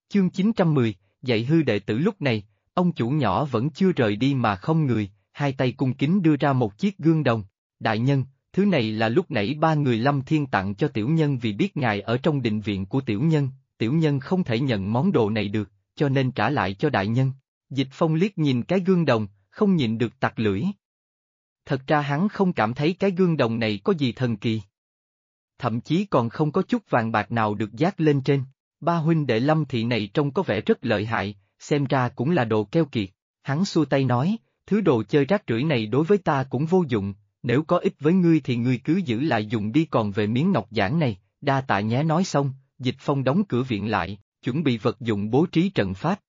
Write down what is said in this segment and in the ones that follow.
Chương 910, dạy hư đệ tử. Lúc này, ông chủ nhỏ vẫn chưa rời đi mà không người, hai tay cung kính đưa ra một chiếc gương đồng. Đại nhân, thứ này là lúc nãy ba người Lâm Thiên tặng cho tiểu nhân vì biết ngài ở trong định viện của tiểu nhân không thể nhận món đồ này được, cho nên trả lại cho đại nhân. Dịch Phong liếc nhìn cái gương đồng, không nhịn được tặc lưỡi. Thật ra hắn không cảm thấy cái gương đồng này có gì thần kỳ. Thậm chí còn không có chút vàng bạc nào được dát lên trên. Ba huynh đệ Lâm thị này trông có vẻ rất lợi hại, xem ra cũng là đồ keo kiệt. Hắn xua tay nói, thứ đồ chơi rác rưởi này đối với ta cũng vô dụng, nếu có ích với ngươi thì ngươi cứ giữ lại dùng đi, còn về miếng ngọc giản này, đa tạ nhé. Nói xong, Dịch Phong đóng cửa viện lại, chuẩn bị vật dụng bố trí trận pháp.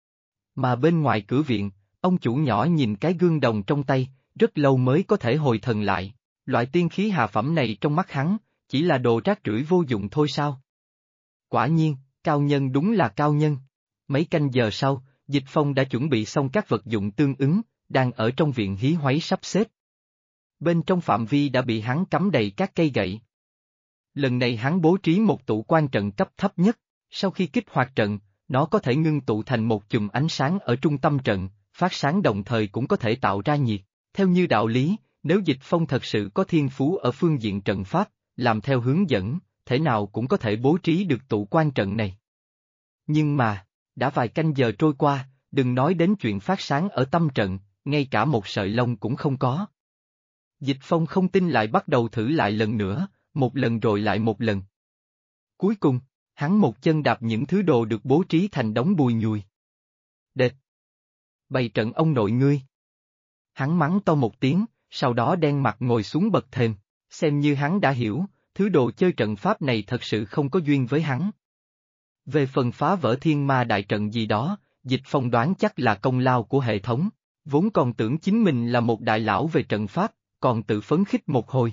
Mà bên ngoài cửa viện, ông chủ nhỏ nhìn cái gương đồng trong tay, rất lâu mới có thể hồi thần lại. Loại tiên khí hạ phẩm này trong mắt hắn, chỉ là đồ rác rưởi vô dụng thôi sao? Quả nhiên, cao nhân đúng là cao nhân. Mấy canh giờ sau, Dịch Phong đã chuẩn bị xong các vật dụng tương ứng, đang ở trong viện hí hoáy sắp xếp. Bên trong phạm vi đã bị hắn cắm đầy các cây gậy. Lần này hắn bố trí một tụ quan trận cấp thấp nhất, sau khi kích hoạt trận, nó có thể ngưng tụ thành một chùm ánh sáng ở trung tâm trận, phát sáng đồng thời cũng có thể tạo ra nhiệt. Theo như đạo lý, nếu Dịch Phong thật sự có thiên phú ở phương diện trận pháp, làm theo hướng dẫn, thể nào cũng có thể bố trí được tụ quan trận này. Nhưng mà, đã vài canh giờ trôi qua, đừng nói đến chuyện phát sáng ở tâm trận, ngay cả một sợi lông cũng không có. Dịch Phong không tin lại bắt đầu thử lại lần nữa, một lần rồi lại một lần. Cuối cùng, hắn một chân đạp những thứ đồ được bố trí thành đống bùi nhùi. Đệt! Bày trận ông nội ngươi! Hắn mắng to một tiếng, sau đó đen mặt ngồi xuống bậc thềm, xem như hắn đã hiểu, thứ đồ chơi trận pháp này thật sự không có duyên với hắn. Về phần phá vỡ thiên ma đại trận gì đó, Dịch Phong đoán chắc là công lao của hệ thống, vốn còn tưởng chính mình là một đại lão về trận pháp, còn tự phấn khích một hồi.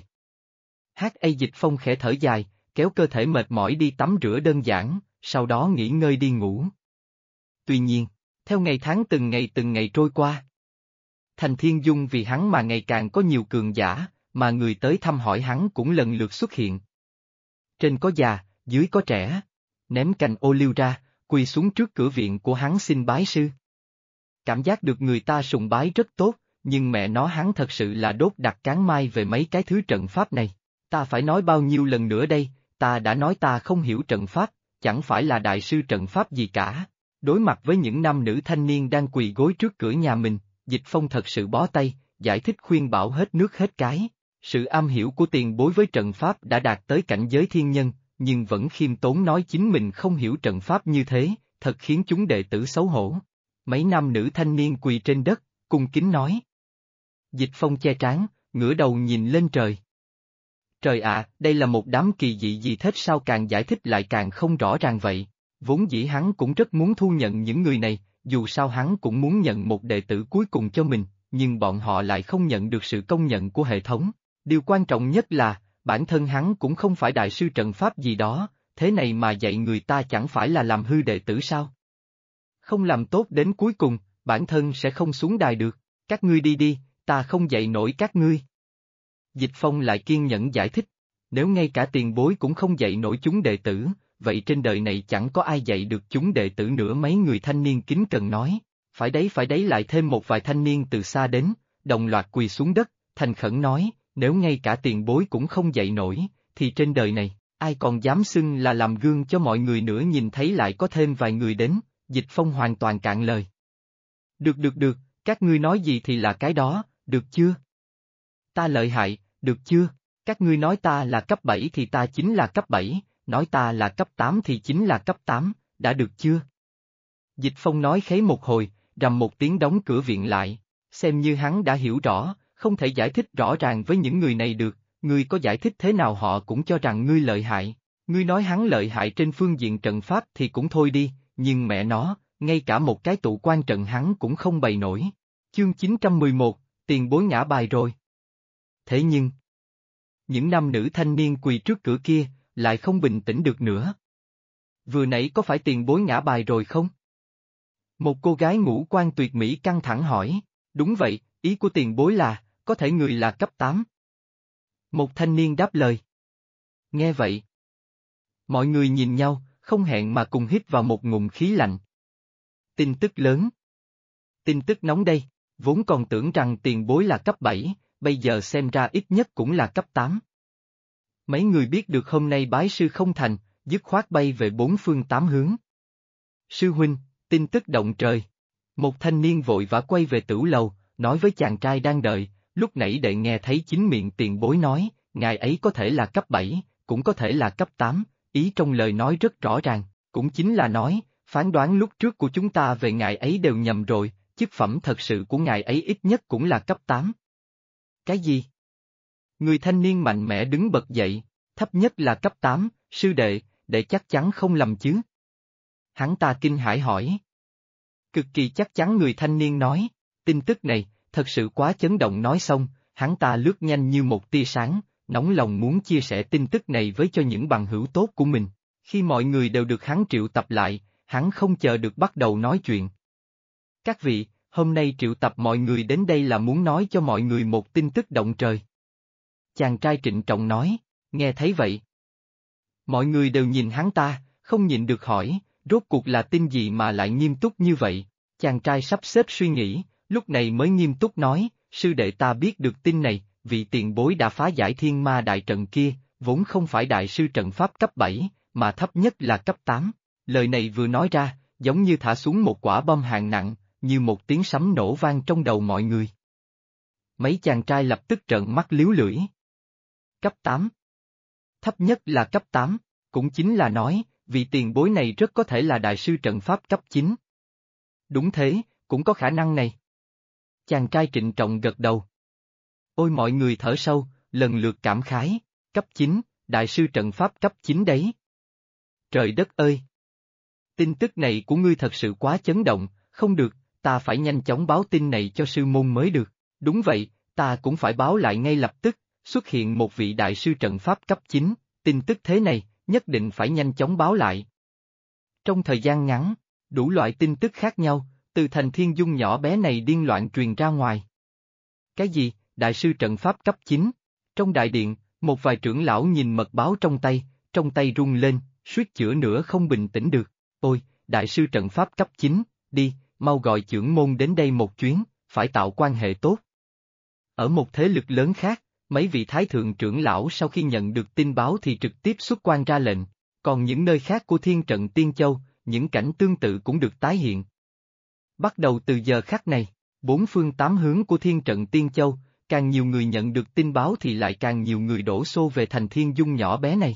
Dịch Phong khẽ thở dài, kéo cơ thể mệt mỏi đi tắm rửa đơn giản, sau đó nghỉ ngơi đi ngủ. Tuy nhiên, theo ngày tháng từng ngày trôi qua, Thành Thiên Dung vì hắn mà ngày càng có nhiều cường giả, mà người tới thăm hỏi hắn cũng lần lượt xuất hiện. Trên có già, dưới có trẻ, ném cành ô liu ra, quỳ xuống trước cửa viện của hắn xin bái sư. Cảm giác được người ta sùng bái rất tốt, nhưng mẹ nó hắn thật sự là đốt đặt cán mai về mấy cái thứ trận pháp này. Ta phải nói bao nhiêu lần nữa đây, ta đã nói ta không hiểu trận pháp, chẳng phải là đại sư trận pháp gì cả. Đối mặt với những nam nữ thanh niên đang quỳ gối trước cửa nhà mình, Dịch Phong thật sự bó tay, giải thích khuyên bảo hết nước hết cái. Sự am hiểu của tiền bối với trận pháp đã đạt tới cảnh giới thiên nhân, nhưng vẫn khiêm tốn nói chính mình không hiểu trận pháp như thế, thật khiến chúng đệ tử xấu hổ. Mấy nam nữ thanh niên quỳ trên đất, cung kính nói. Dịch Phong che trán, ngửa đầu nhìn lên trời. Trời ạ, đây là một đám kỳ dị gì thế sao, càng giải thích lại càng không rõ ràng vậy. Vốn dĩ hắn cũng rất muốn thu nhận những người này, dù sao hắn cũng muốn nhận một đệ tử cuối cùng cho mình, nhưng bọn họ lại không nhận được sự công nhận của hệ thống. Điều quan trọng nhất là, bản thân hắn cũng không phải đại sư trận pháp gì đó, thế này mà dạy người ta chẳng phải là làm hư đệ tử sao? Không làm tốt đến cuối cùng, bản thân sẽ không xuống đài được, các ngươi đi đi, ta không dạy nổi các ngươi. Dịch Phong lại kiên nhẫn giải thích, nếu ngay cả tiền bối cũng không dạy nổi chúng đệ tử, vậy trên đời này chẳng có ai dạy được chúng đệ tử nữa. Mấy người thanh niên kính cẩn nói, phải đấy lại thêm một vài thanh niên từ xa đến, đồng loạt quỳ xuống đất, thành khẩn nói, nếu ngay cả tiền bối cũng không dạy nổi, thì trên đời này, ai còn dám xưng là làm gương cho mọi người nữa. Nhìn thấy lại có thêm vài người đến, Dịch Phong hoàn toàn cạn lời. Được, các ngươi nói gì thì là cái đó, được chưa? Ta lợi hại, được chưa? Các ngươi nói ta là cấp 7 thì ta chính là cấp 7, nói ta là cấp 8 thì chính là cấp 8, đã được chưa? Dịch Phong nói khấy một hồi, rầm một tiếng đóng cửa viện lại, xem như hắn đã hiểu rõ, không thể giải thích rõ ràng với những người này được, ngươi có giải thích thế nào họ cũng cho rằng ngươi lợi hại, ngươi nói hắn lợi hại trên phương diện trận pháp thì cũng thôi đi, nhưng mẹ nó, ngay cả một cái tụ quan trận hắn cũng không bày nổi. Chương 911, tiền bối ngã bài rồi. Thế nhưng, những nam nữ thanh niên quỳ trước cửa kia, lại không bình tĩnh được nữa. Vừa nãy có phải tiền bối ngã bài rồi không? Một cô gái ngũ quan tuyệt mỹ căng thẳng hỏi, đúng vậy, ý của tiền bối là, có thể người là cấp 8. Một thanh niên đáp lời. Nghe vậy, mọi người nhìn nhau, không hẹn mà cùng hít vào một ngụm khí lạnh. Tin tức lớn. Tin tức nóng đây, vốn còn tưởng rằng tiền bối là cấp 7, bây giờ xem ra ít nhất cũng là cấp 8. Mấy người biết được hôm nay bái sư không thành, dứt khoát bay về bốn phương tám hướng. Sư huynh, tin tức động trời. Một thanh niên vội vã quay về tửu lầu, nói với chàng trai đang đợi, lúc nãy đệ nghe thấy chính miệng tiền bối nói, ngài ấy có thể là cấp 7, cũng có thể là cấp 8, ý trong lời nói rất rõ ràng, cũng chính là nói, phán đoán lúc trước của chúng ta về ngài ấy đều nhầm rồi, chức phẩm thật sự của ngài ấy ít nhất cũng là cấp 8. Cái gì? Người thanh niên mạnh mẽ đứng bật dậy, thấp nhất là cấp 8, sư đệ, đệ chắc chắn không lầm chứ? Hắn ta kinh hãi hỏi. Cực kỳ chắc chắn người thanh niên nói, tin tức này, thật sự quá chấn động nói xong, hắn ta lướt nhanh như một tia sáng, nóng lòng muốn chia sẻ tin tức này với cho những bằng hữu tốt của mình. Khi mọi người đều được hắn triệu tập lại, hắn không chờ được bắt đầu nói chuyện. Các vị, hôm nay triệu tập mọi người đến đây là muốn nói cho mọi người một tin tức động trời. Chàng trai trịnh trọng nói, nghe thấy vậy. Mọi người đều nhìn hắn ta, không nhịn được hỏi, rốt cuộc là tin gì mà lại nghiêm túc như vậy? Chàng trai sắp xếp suy nghĩ, lúc này mới nghiêm túc nói, sư đệ ta biết được tin này, vị tiền bối đã phá giải thiên ma đại trận kia, vốn không phải đại sư trận pháp cấp 7, mà thấp nhất là cấp 8. Lời này vừa nói ra, giống như thả xuống một quả bom hạng nặng, như một tiếng sấm nổ vang trong đầu mọi người. Mấy chàng trai lập tức trợn mắt líu lưỡi. Cấp 8. Thấp nhất là cấp 8, cũng chính là nói, vị tiền bối này rất có thể là đại sư trận pháp cấp 9. Đúng thế, cũng có khả năng này. Chàng trai trịnh trọng gật đầu. Ôi mọi người thở sâu, lần lượt cảm khái, cấp 9, đại sư trận pháp cấp 9 đấy. Trời đất ơi! Tin tức này của ngươi thật sự quá chấn động, không được, ta phải nhanh chóng báo tin này cho sư môn mới được. Đúng vậy, ta cũng phải báo lại ngay lập tức, xuất hiện một vị đại sư trận pháp cấp 9, tin tức thế này, nhất định phải nhanh chóng báo lại. Trong thời gian ngắn, đủ loại tin tức khác nhau, từ thành thiên dung nhỏ bé này điên loạn truyền ra ngoài. Cái gì, đại sư trận pháp cấp 9? Trong đại điện, một vài trưởng lão nhìn mật báo trong tay rung lên, suýt chữa nữa không bình tĩnh được. Ôi, đại sư trận pháp cấp 9, đi, mau gọi chưởng môn đến đây một chuyến, phải tạo quan hệ tốt. Ở một thế lực lớn khác, mấy vị thái thượng trưởng lão sau khi nhận được tin báo thì trực tiếp xuất quan ra lệnh, còn những nơi khác của thiên trận Tiên Châu, những cảnh tương tự cũng được tái hiện. Bắt đầu từ giờ khắc này, bốn phương tám hướng của thiên trận Tiên Châu, càng nhiều người nhận được tin báo thì lại càng nhiều người đổ xô về thành thiên dung nhỏ bé này.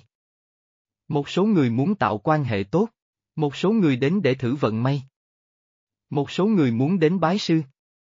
Một số người muốn tạo quan hệ tốt, một số người đến để thử vận may. Một số người muốn đến bái sư.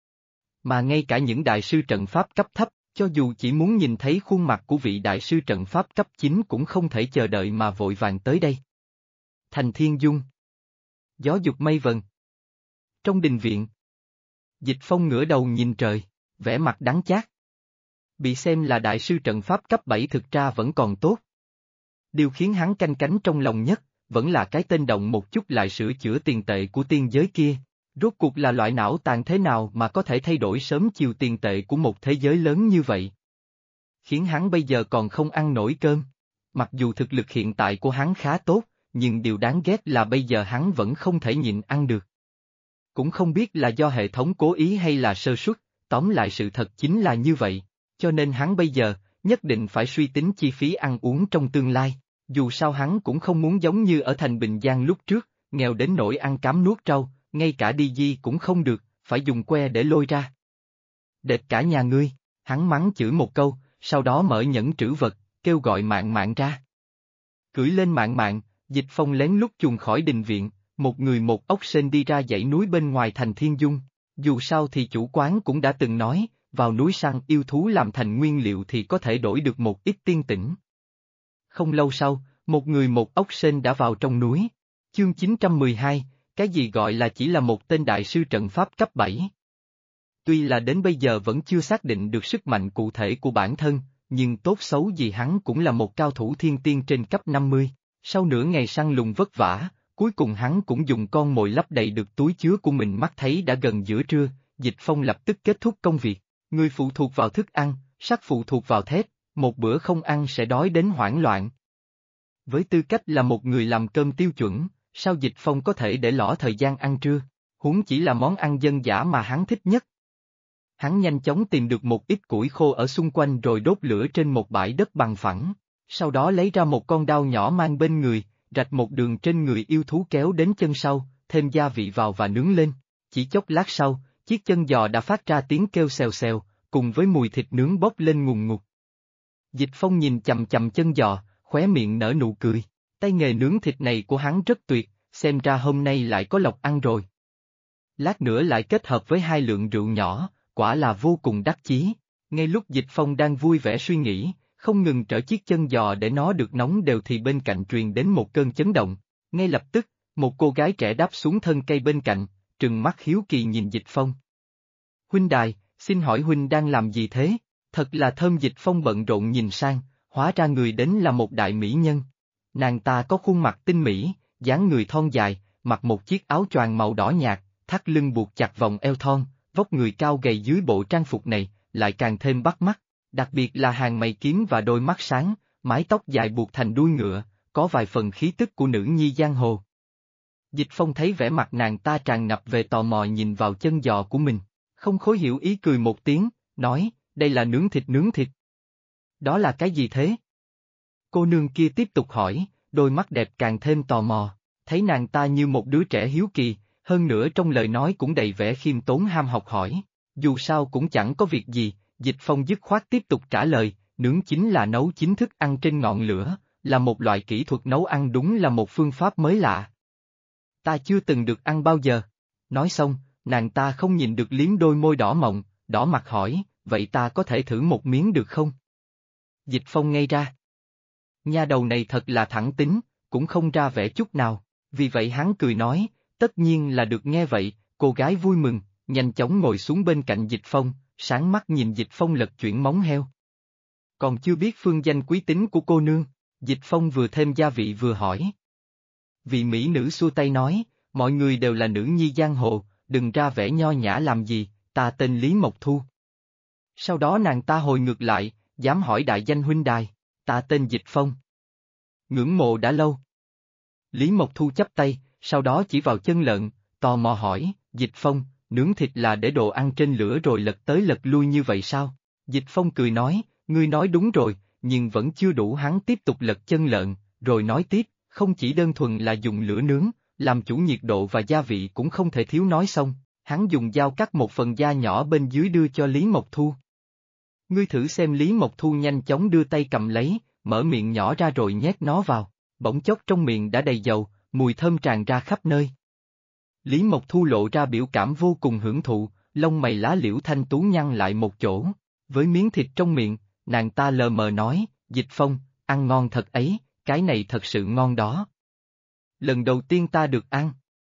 Mà ngay cả những đại sư trận pháp cấp thấp, cho dù chỉ muốn nhìn thấy khuôn mặt của vị đại sư trận pháp cấp 9 cũng không thể chờ đợi mà vội vàng tới đây. Thành Thiên Dung. Gió dục mây vần. Trong đình viện. Dịch Phong ngửa đầu nhìn trời, vẻ mặt đắng chát. Bị xem là đại sư trận pháp cấp 7 thực ra vẫn còn tốt. Điều khiến hắn canh cánh trong lòng nhất, vẫn là cái tên động một chút lại sửa chữa tiền tệ của tiên giới kia. Rốt cuộc là loại não tàn thế nào mà có thể thay đổi sớm chiều tiền tệ của một thế giới lớn như vậy? Khiến hắn bây giờ còn không ăn nổi cơm. Mặc dù thực lực hiện tại của hắn khá tốt, nhưng điều đáng ghét là bây giờ hắn vẫn không thể nhịn ăn được. Cũng không biết là do hệ thống cố ý hay là sơ suất, tóm lại sự thật chính là như vậy, cho nên hắn bây giờ, nhất định phải suy tính chi phí ăn uống trong tương lai, dù sao hắn cũng không muốn giống như ở thành Bình Giang lúc trước, nghèo đến nỗi ăn cám nuốt trâu, ngay cả đi di cũng không được, phải dùng que để lôi ra. Đệt cả nhà ngươi, hắn mắng chửi một câu, sau đó mở nhẫn trữ vật, kêu gọi Mạn Mạn ra. Cưỡi lên Mạn Mạn, Dịch Phong lén lút chuồn khỏi đình viện, một người một ốc sên đi ra dãy núi bên ngoài thành Thiên Dung, dù sao thì chủ quán cũng đã từng nói, vào núi săn yêu thú làm thành nguyên liệu thì có thể đổi được một ít tiên tĩnh. Không lâu sau, một người một ốc sên đã vào trong núi. Chương 912, cái gì gọi là chỉ là một tên đại sư trận pháp cấp 7. Tuy là đến bây giờ vẫn chưa xác định được sức mạnh cụ thể của bản thân, nhưng tốt xấu gì hắn cũng là một cao thủ thiên tiên trên cấp 50. Sau nửa ngày săn lùng vất vả, cuối cùng hắn cũng dùng con mồi lấp đầy được túi chứa của mình, mắt thấy đã gần giữa trưa, Dịch Phong lập tức kết thúc công việc. Người phụ thuộc vào thức ăn, sắc phụ thuộc vào thép, một bữa không ăn sẽ đói đến hoảng loạn. Với tư cách là một người làm cơm tiêu chuẩn, sao Dịch Phong có thể để lỡ thời gian ăn trưa, huống chỉ là món ăn dân dã mà hắn thích nhất. Hắn nhanh chóng tìm được một ít củi khô ở xung quanh rồi đốt lửa trên một bãi đất bằng phẳng, sau đó lấy ra một con dao nhỏ mang bên người, rạch một đường trên người yêu thú kéo đến chân sau, thêm gia vị vào và nướng lên. Chỉ chốc lát sau, chiếc chân giò đã phát ra tiếng kêu xèo xèo, cùng với mùi thịt nướng bốc lên ngùn ngụt. Dịch Phong nhìn chằm chằm chân giò, khóe miệng nở nụ cười. Tay nghề nướng thịt này của hắn rất tuyệt, xem ra hôm nay lại có lộc ăn rồi. Lát nữa lại kết hợp với 2 lượng rượu nhỏ, quả là vô cùng đắc chí. Ngay lúc Dịch Phong đang vui vẻ suy nghĩ, không ngừng trở chiếc chân giò để nó được nóng đều thì bên cạnh truyền đến một cơn chấn động. Ngay lập tức, một cô gái trẻ đáp xuống thân cây bên cạnh, trừng mắt hiếu kỳ nhìn Dịch Phong. Huynh đài, xin hỏi huynh đang làm gì thế? Thật là thơm. Dịch Phong bận rộn nhìn sang, hóa ra người đến là một đại mỹ nhân. Nàng ta có khuôn mặt tinh mỹ, dáng người thon dài, mặc một chiếc áo choàng màu đỏ nhạt, thắt lưng buộc chặt vòng eo thon, vóc người cao gầy dưới bộ trang phục này, lại càng thêm bắt mắt, đặc biệt là hàng mày kiếm và đôi mắt sáng, mái tóc dài buộc thành đuôi ngựa, có vài phần khí tức của nữ nhi giang hồ. Dịch Phong thấy vẻ mặt nàng ta tràn ngập về tò mò nhìn vào chân giò của mình, không khó hiểu ý cười một tiếng, nói, đây là nướng thịt nướng thịt. Đó là cái gì thế? Cô nương kia tiếp tục hỏi, đôi mắt đẹp càng thêm tò mò, thấy nàng ta như một đứa trẻ hiếu kỳ, hơn nữa trong lời nói cũng đầy vẻ khiêm tốn ham học hỏi. Dù sao cũng chẳng có việc gì, Dịch Phong dứt khoát tiếp tục trả lời, nướng chính là nấu chín thức ăn trên ngọn lửa, là một loại kỹ thuật nấu ăn đúng là một phương pháp mới lạ. Ta chưa từng được ăn bao giờ. Nói xong, nàng ta không nhìn được liếm đôi môi đỏ mọng, đỏ mặt hỏi, vậy ta có thể thử một miếng được không? Dịch Phong ngây ra. Nha đầu này thật là thẳng tính, cũng không ra vẻ chút nào, vì vậy hắn cười nói, tất nhiên là được. Nghe vậy, cô gái vui mừng, nhanh chóng ngồi xuống bên cạnh Dịch Phong, sáng mắt nhìn Dịch Phong lật chuyển móng heo. Còn chưa biết phương danh quý tính của cô nương, Dịch Phong vừa thêm gia vị vừa hỏi. Vị mỹ nữ xua tay nói, mọi người đều là nữ nhi giang hồ, đừng ra vẻ nho nhã làm gì, ta tên Lý Mộc Thu. Sau đó nàng ta hồi ngược lại, dám hỏi đại danh huynh đài, ta tên Dịch Phong. Ngưỡng mộ đã lâu. Lý Mộc Thu chắp tay, sau đó chỉ vào chân lợn, tò mò hỏi, Dịch Phong, nướng thịt là để đồ ăn trên lửa rồi lật tới lật lui như vậy sao? Dịch Phong cười nói, ngươi nói đúng rồi, nhưng vẫn chưa đủ. Hắn tiếp tục lật chân lợn, rồi nói tiếp, không chỉ đơn thuần là dùng lửa nướng, làm chủ nhiệt độ và gia vị cũng không thể thiếu. Nói xong, hắn dùng dao cắt một phần da nhỏ bên dưới đưa cho Lý Mộc Thu. Ngươi thử xem. Lý Mộc Thu nhanh chóng đưa tay cầm lấy, mở miệng nhỏ ra rồi nhét nó vào, bỗng chốc trong miệng đã đầy dầu, mùi thơm tràn ra khắp nơi. Lý Mộc Thu lộ ra biểu cảm vô cùng hưởng thụ, lông mày lá liễu thanh tú nhăn lại một chỗ, với miếng thịt trong miệng, nàng ta lờ mờ nói, Dịch Phong, ăn ngon thật ấy, cái này thật sự ngon đó. Lần đầu tiên ta được ăn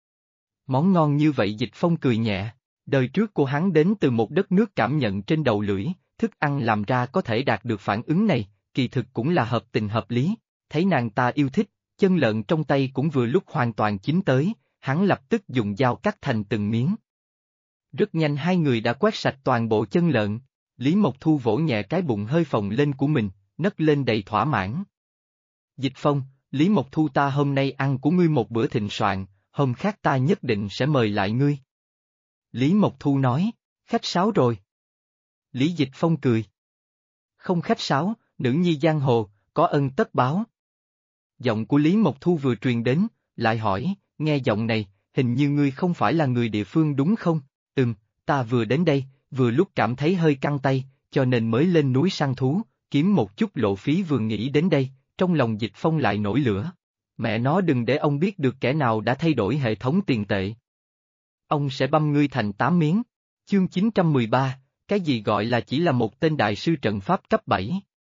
món ngon như vậy. Dịch Phong cười nhẹ, đời trước của hắn đến từ một đất nước cảm nhận trên đầu lưỡi, thức ăn làm ra có thể đạt được phản ứng này, kỳ thực cũng là hợp tình hợp lý. Thấy nàng ta yêu thích, chân lợn trong tay cũng vừa lúc hoàn toàn chín tới, hắn lập tức dùng dao cắt thành từng miếng. Rất nhanh hai người đã quét sạch toàn bộ chân lợn, Lý Mộc Thu vỗ nhẹ cái bụng hơi phồng lên của mình, nấc lên đầy thỏa mãn. Dịch Phong, Lý Mộc Thu, ta hôm nay ăn của ngươi một bữa thịnh soạn, hôm khác ta nhất định sẽ mời lại ngươi. Lý Mộc Thu nói, khách sáo rồi. Lý Dịch Phong cười. Không khách sáo, nữ nhi giang hồ, có ân tất báo. Giọng của Lý Mộc Thu vừa truyền đến, lại hỏi, nghe giọng này, hình như ngươi không phải là người địa phương đúng không? Ta vừa đến đây, vừa lúc cảm thấy hơi căng tay, cho nên mới lên núi săn thú, kiếm một chút lộ phí. Vừa nghĩ đến đây, trong lòng Dịch Phong lại nổi lửa. Mẹ nó, đừng để ông biết được kẻ nào đã thay đổi hệ thống tiền tệ. Ông sẽ băm ngươi thành 8 miếng. Chương 913, cái gì gọi là chỉ là một tên đại sư trận pháp cấp 7?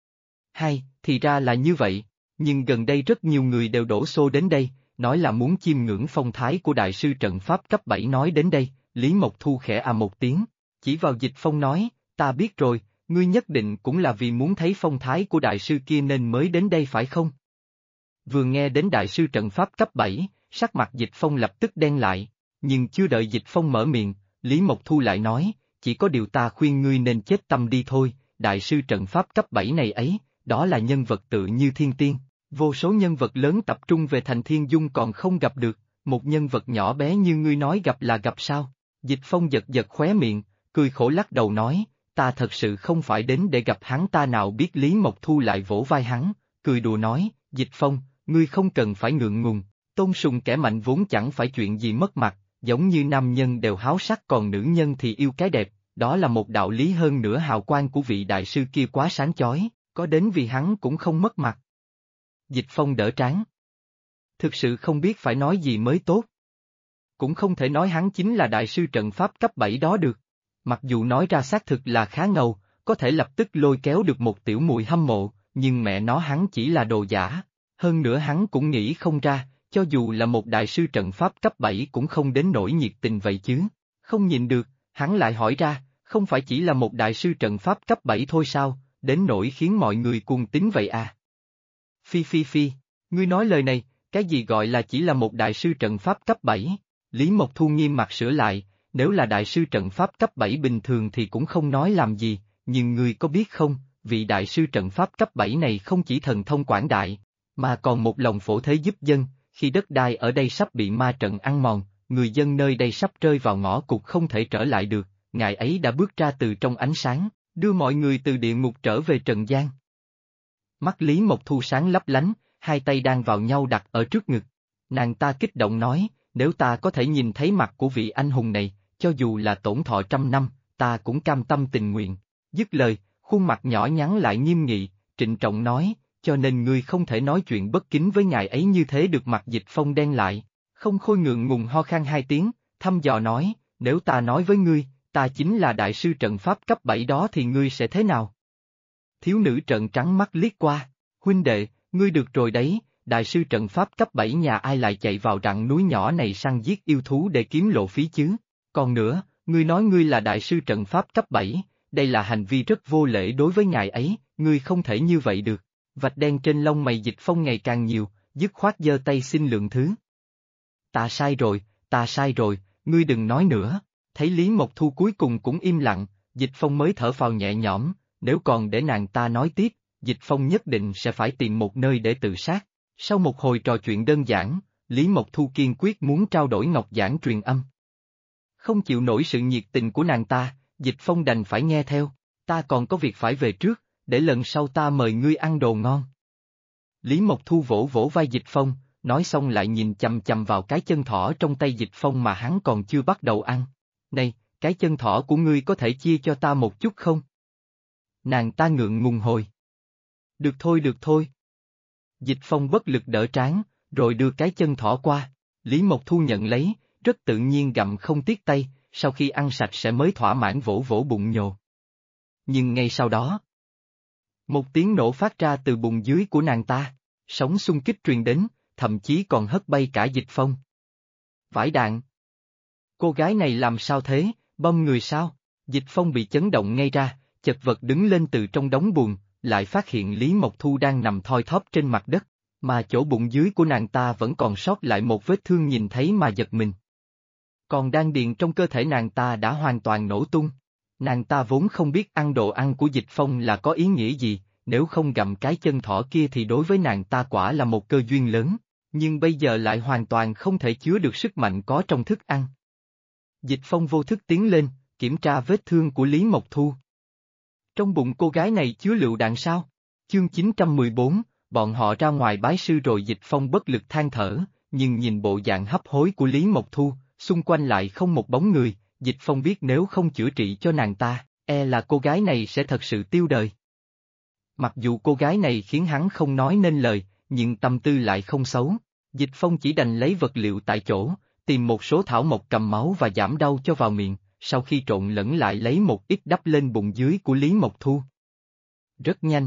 Thì ra là như vậy, nhưng gần đây rất nhiều người đều đổ xô đến đây, nói là muốn chiêm ngưỡng phong thái của đại sư trận pháp cấp 7. Nói đến đây, Lý Mộc Thu khẽ à một tiếng, chỉ vào Dịch Phong nói, ta biết rồi, ngươi nhất định cũng là vì muốn thấy phong thái của đại sư kia nên mới đến đây phải không? Vừa nghe đến đại sư trận pháp cấp 7, sắc mặt Dịch Phong lập tức đen lại, nhưng chưa đợi Dịch Phong mở miệng, Lý Mộc Thu lại nói, chỉ có điều ta khuyên ngươi nên chết tâm đi thôi, đại sư trận pháp cấp 7 này ấy, đó là nhân vật tự như thiên tiên, Vô số nhân vật lớn tập trung về thành Thiên Dung còn không gặp được, một nhân vật nhỏ bé như ngươi nói gặp là gặp sao? Dịch Phong giật giật khóe miệng, cười khổ lắc đầu nói, ta thật sự không phải đến để gặp hắn, ta nào biết. Lý Mộc Thu lại vỗ vai hắn, cười đùa nói, Dịch Phong, ngươi không cần phải ngượng ngùng, tôn sùng kẻ mạnh vốn chẳng phải chuyện gì mất mặt, giống như nam nhân đều háo sắc còn nữ nhân thì yêu cái đẹp, đó là một đạo lý, hơn nữa hào quang của vị đại sư kia quá sáng chói, có đến vì hắn cũng không mất mặt. Dịch Phong đỡ trán. Thực sự không biết phải nói gì mới tốt. Cũng không thể nói hắn chính là đại sư trận pháp cấp 7 đó được. Mặc dù nói ra xác thực là khá ngầu, có thể lập tức lôi kéo được một tiểu muội hâm mộ, nhưng mẹ nó hắn chỉ là đồ giả. Hơn nữa hắn cũng nghĩ không ra, cho dù là một đại sư trận pháp cấp 7 cũng không đến nỗi nhiệt tình vậy chứ. Không nhìn được, hắn lại hỏi ra, không phải chỉ là một đại sư trận pháp cấp 7 thôi sao, đến nỗi khiến mọi người cuồng tín vậy à? Phi, ngươi nói lời này, cái gì gọi là chỉ là một đại sư trận pháp cấp 7? Lý Mộc Thu nghiêm mặt sửa lại, nếu là đại sư trận pháp cấp 7 bình thường thì cũng không nói làm gì, nhưng ngươi có biết không, vị đại sư trận pháp cấp 7 này không chỉ thần thông quảng đại, mà còn một lòng phổ thế giúp dân, khi đất đai ở đây sắp bị ma trận ăn mòn, người dân nơi đây sắp rơi vào ngõ cụt không thể trở lại được, ngài ấy đã bước ra từ trong ánh sáng, đưa mọi người từ địa ngục trở về trần gian. Mắt Lý Mộc Thu sáng lấp lánh, hai tay đang vào nhau đặt ở trước ngực. Nàng ta kích động nói, nếu ta có thể nhìn thấy mặt của vị anh hùng này, cho dù là tổn thọ 100 năm, ta cũng cam tâm tình nguyện. Dứt lời, khuôn mặt nhỏ nhắn lại nghiêm nghị, trịnh trọng nói, cho nên ngươi không thể nói chuyện bất kính với ngài ấy như thế được. Mặt Dịch Phong đen lại, không khôi ngượng ngùng ho khan 2 tiếng, thăm dò nói, nếu ta nói với ngươi, ta chính là đại sư trận pháp cấp 7 đó thì ngươi sẽ thế nào? Thiếu nữ trợn trắng mắt liếc qua, huynh đệ, ngươi được rồi đấy, đại sư trận pháp cấp 7 nhà ai lại chạy vào rặng núi nhỏ này săn giết yêu thú để kiếm lộ phí chứ? Còn nữa, ngươi nói ngươi là đại sư trận pháp cấp 7, đây là hành vi rất vô lễ đối với ngài ấy, ngươi không thể như vậy được. Vạch đen trên lông mày Dịch Phong ngày càng nhiều, dứt khoát giơ tay xin lượng thứ. Ta sai rồi, ngươi đừng nói nữa. Thấy Lý Mộc Thu cuối cùng cũng im lặng, Dịch Phong mới thở phào nhẹ nhõm, nếu còn để nàng ta nói tiếp, Dịch Phong nhất định sẽ phải tìm một nơi để tự sát. Sau một hồi trò chuyện đơn giản, Lý Mộc Thu kiên quyết muốn trao đổi ngọc giản truyền âm. Không chịu nổi sự nhiệt tình của nàng ta, Dịch Phong đành phải nghe theo, ta còn có việc phải về trước, để lần sau ta mời ngươi ăn đồ ngon. Lý Mộc Thu vỗ vỗ vai Dịch Phong, nói xong lại nhìn chằm chằm vào cái chân thỏ trong tay Dịch Phong mà hắn còn chưa bắt đầu ăn. Này, cái chân thỏ của ngươi có thể chia cho ta một chút không? Nàng ta ngượng ngùng hồi. Được thôi. Dịch Phong bất lực đỡ trán, rồi đưa cái chân thỏ qua, Lý Mộc Thu nhận lấy, rất tự nhiên gặm không tiếc tay, sau khi ăn sạch sẽ mới thỏa mãn vỗ vỗ bụng nhồ. Nhưng ngay sau đó, một tiếng nổ phát ra từ bụng dưới của nàng ta, sóng xung kích truyền đến, thậm chí còn hất bay cả Dịch Phong. Vãi đạn! Cô gái này làm sao thế, bom người sao? Dịch Phong bị chấn động ngay ra, chật vật đứng lên từ trong đống bùn, lại phát hiện Lý Mộc Thu đang nằm thoi thóp trên mặt đất, mà chỗ bụng dưới của nàng ta vẫn còn sót lại một vết thương, nhìn thấy mà giật mình. Còn đan điền trong cơ thể nàng ta đã hoàn toàn nổ tung. Nàng ta vốn không biết ăn đồ ăn của Dịch Phong là có ý nghĩa gì, nếu không gặm cái chân thỏ kia thì đối với nàng ta quả là một cơ duyên lớn, nhưng bây giờ lại hoàn toàn không thể chứa được sức mạnh có trong thức ăn. Dịch Phong vô thức tiến lên, kiểm tra vết thương của Lý Mộc Thu. Trong bụng cô gái này chứa lựu đạn sao? Chương 914, bọn họ ra ngoài bái sư rồi. Dịch Phong bất lực than thở, nhưng nhìn bộ dạng hấp hối của Lý Mộc Thu, xung quanh lại không một bóng người, Dịch Phong biết nếu không chữa trị cho nàng ta, là cô gái này sẽ thật sự tiêu đời. Mặc dù cô gái này khiến hắn không nói nên lời, nhưng tâm tư lại không xấu. Dịch Phong chỉ đành lấy vật liệu tại chỗ, tìm một số thảo mộc cầm máu và giảm đau cho vào miệng, sau khi trộn lẫn lại lấy một ít đắp lên bụng dưới của Lý Mộc Thu. Rất nhanh.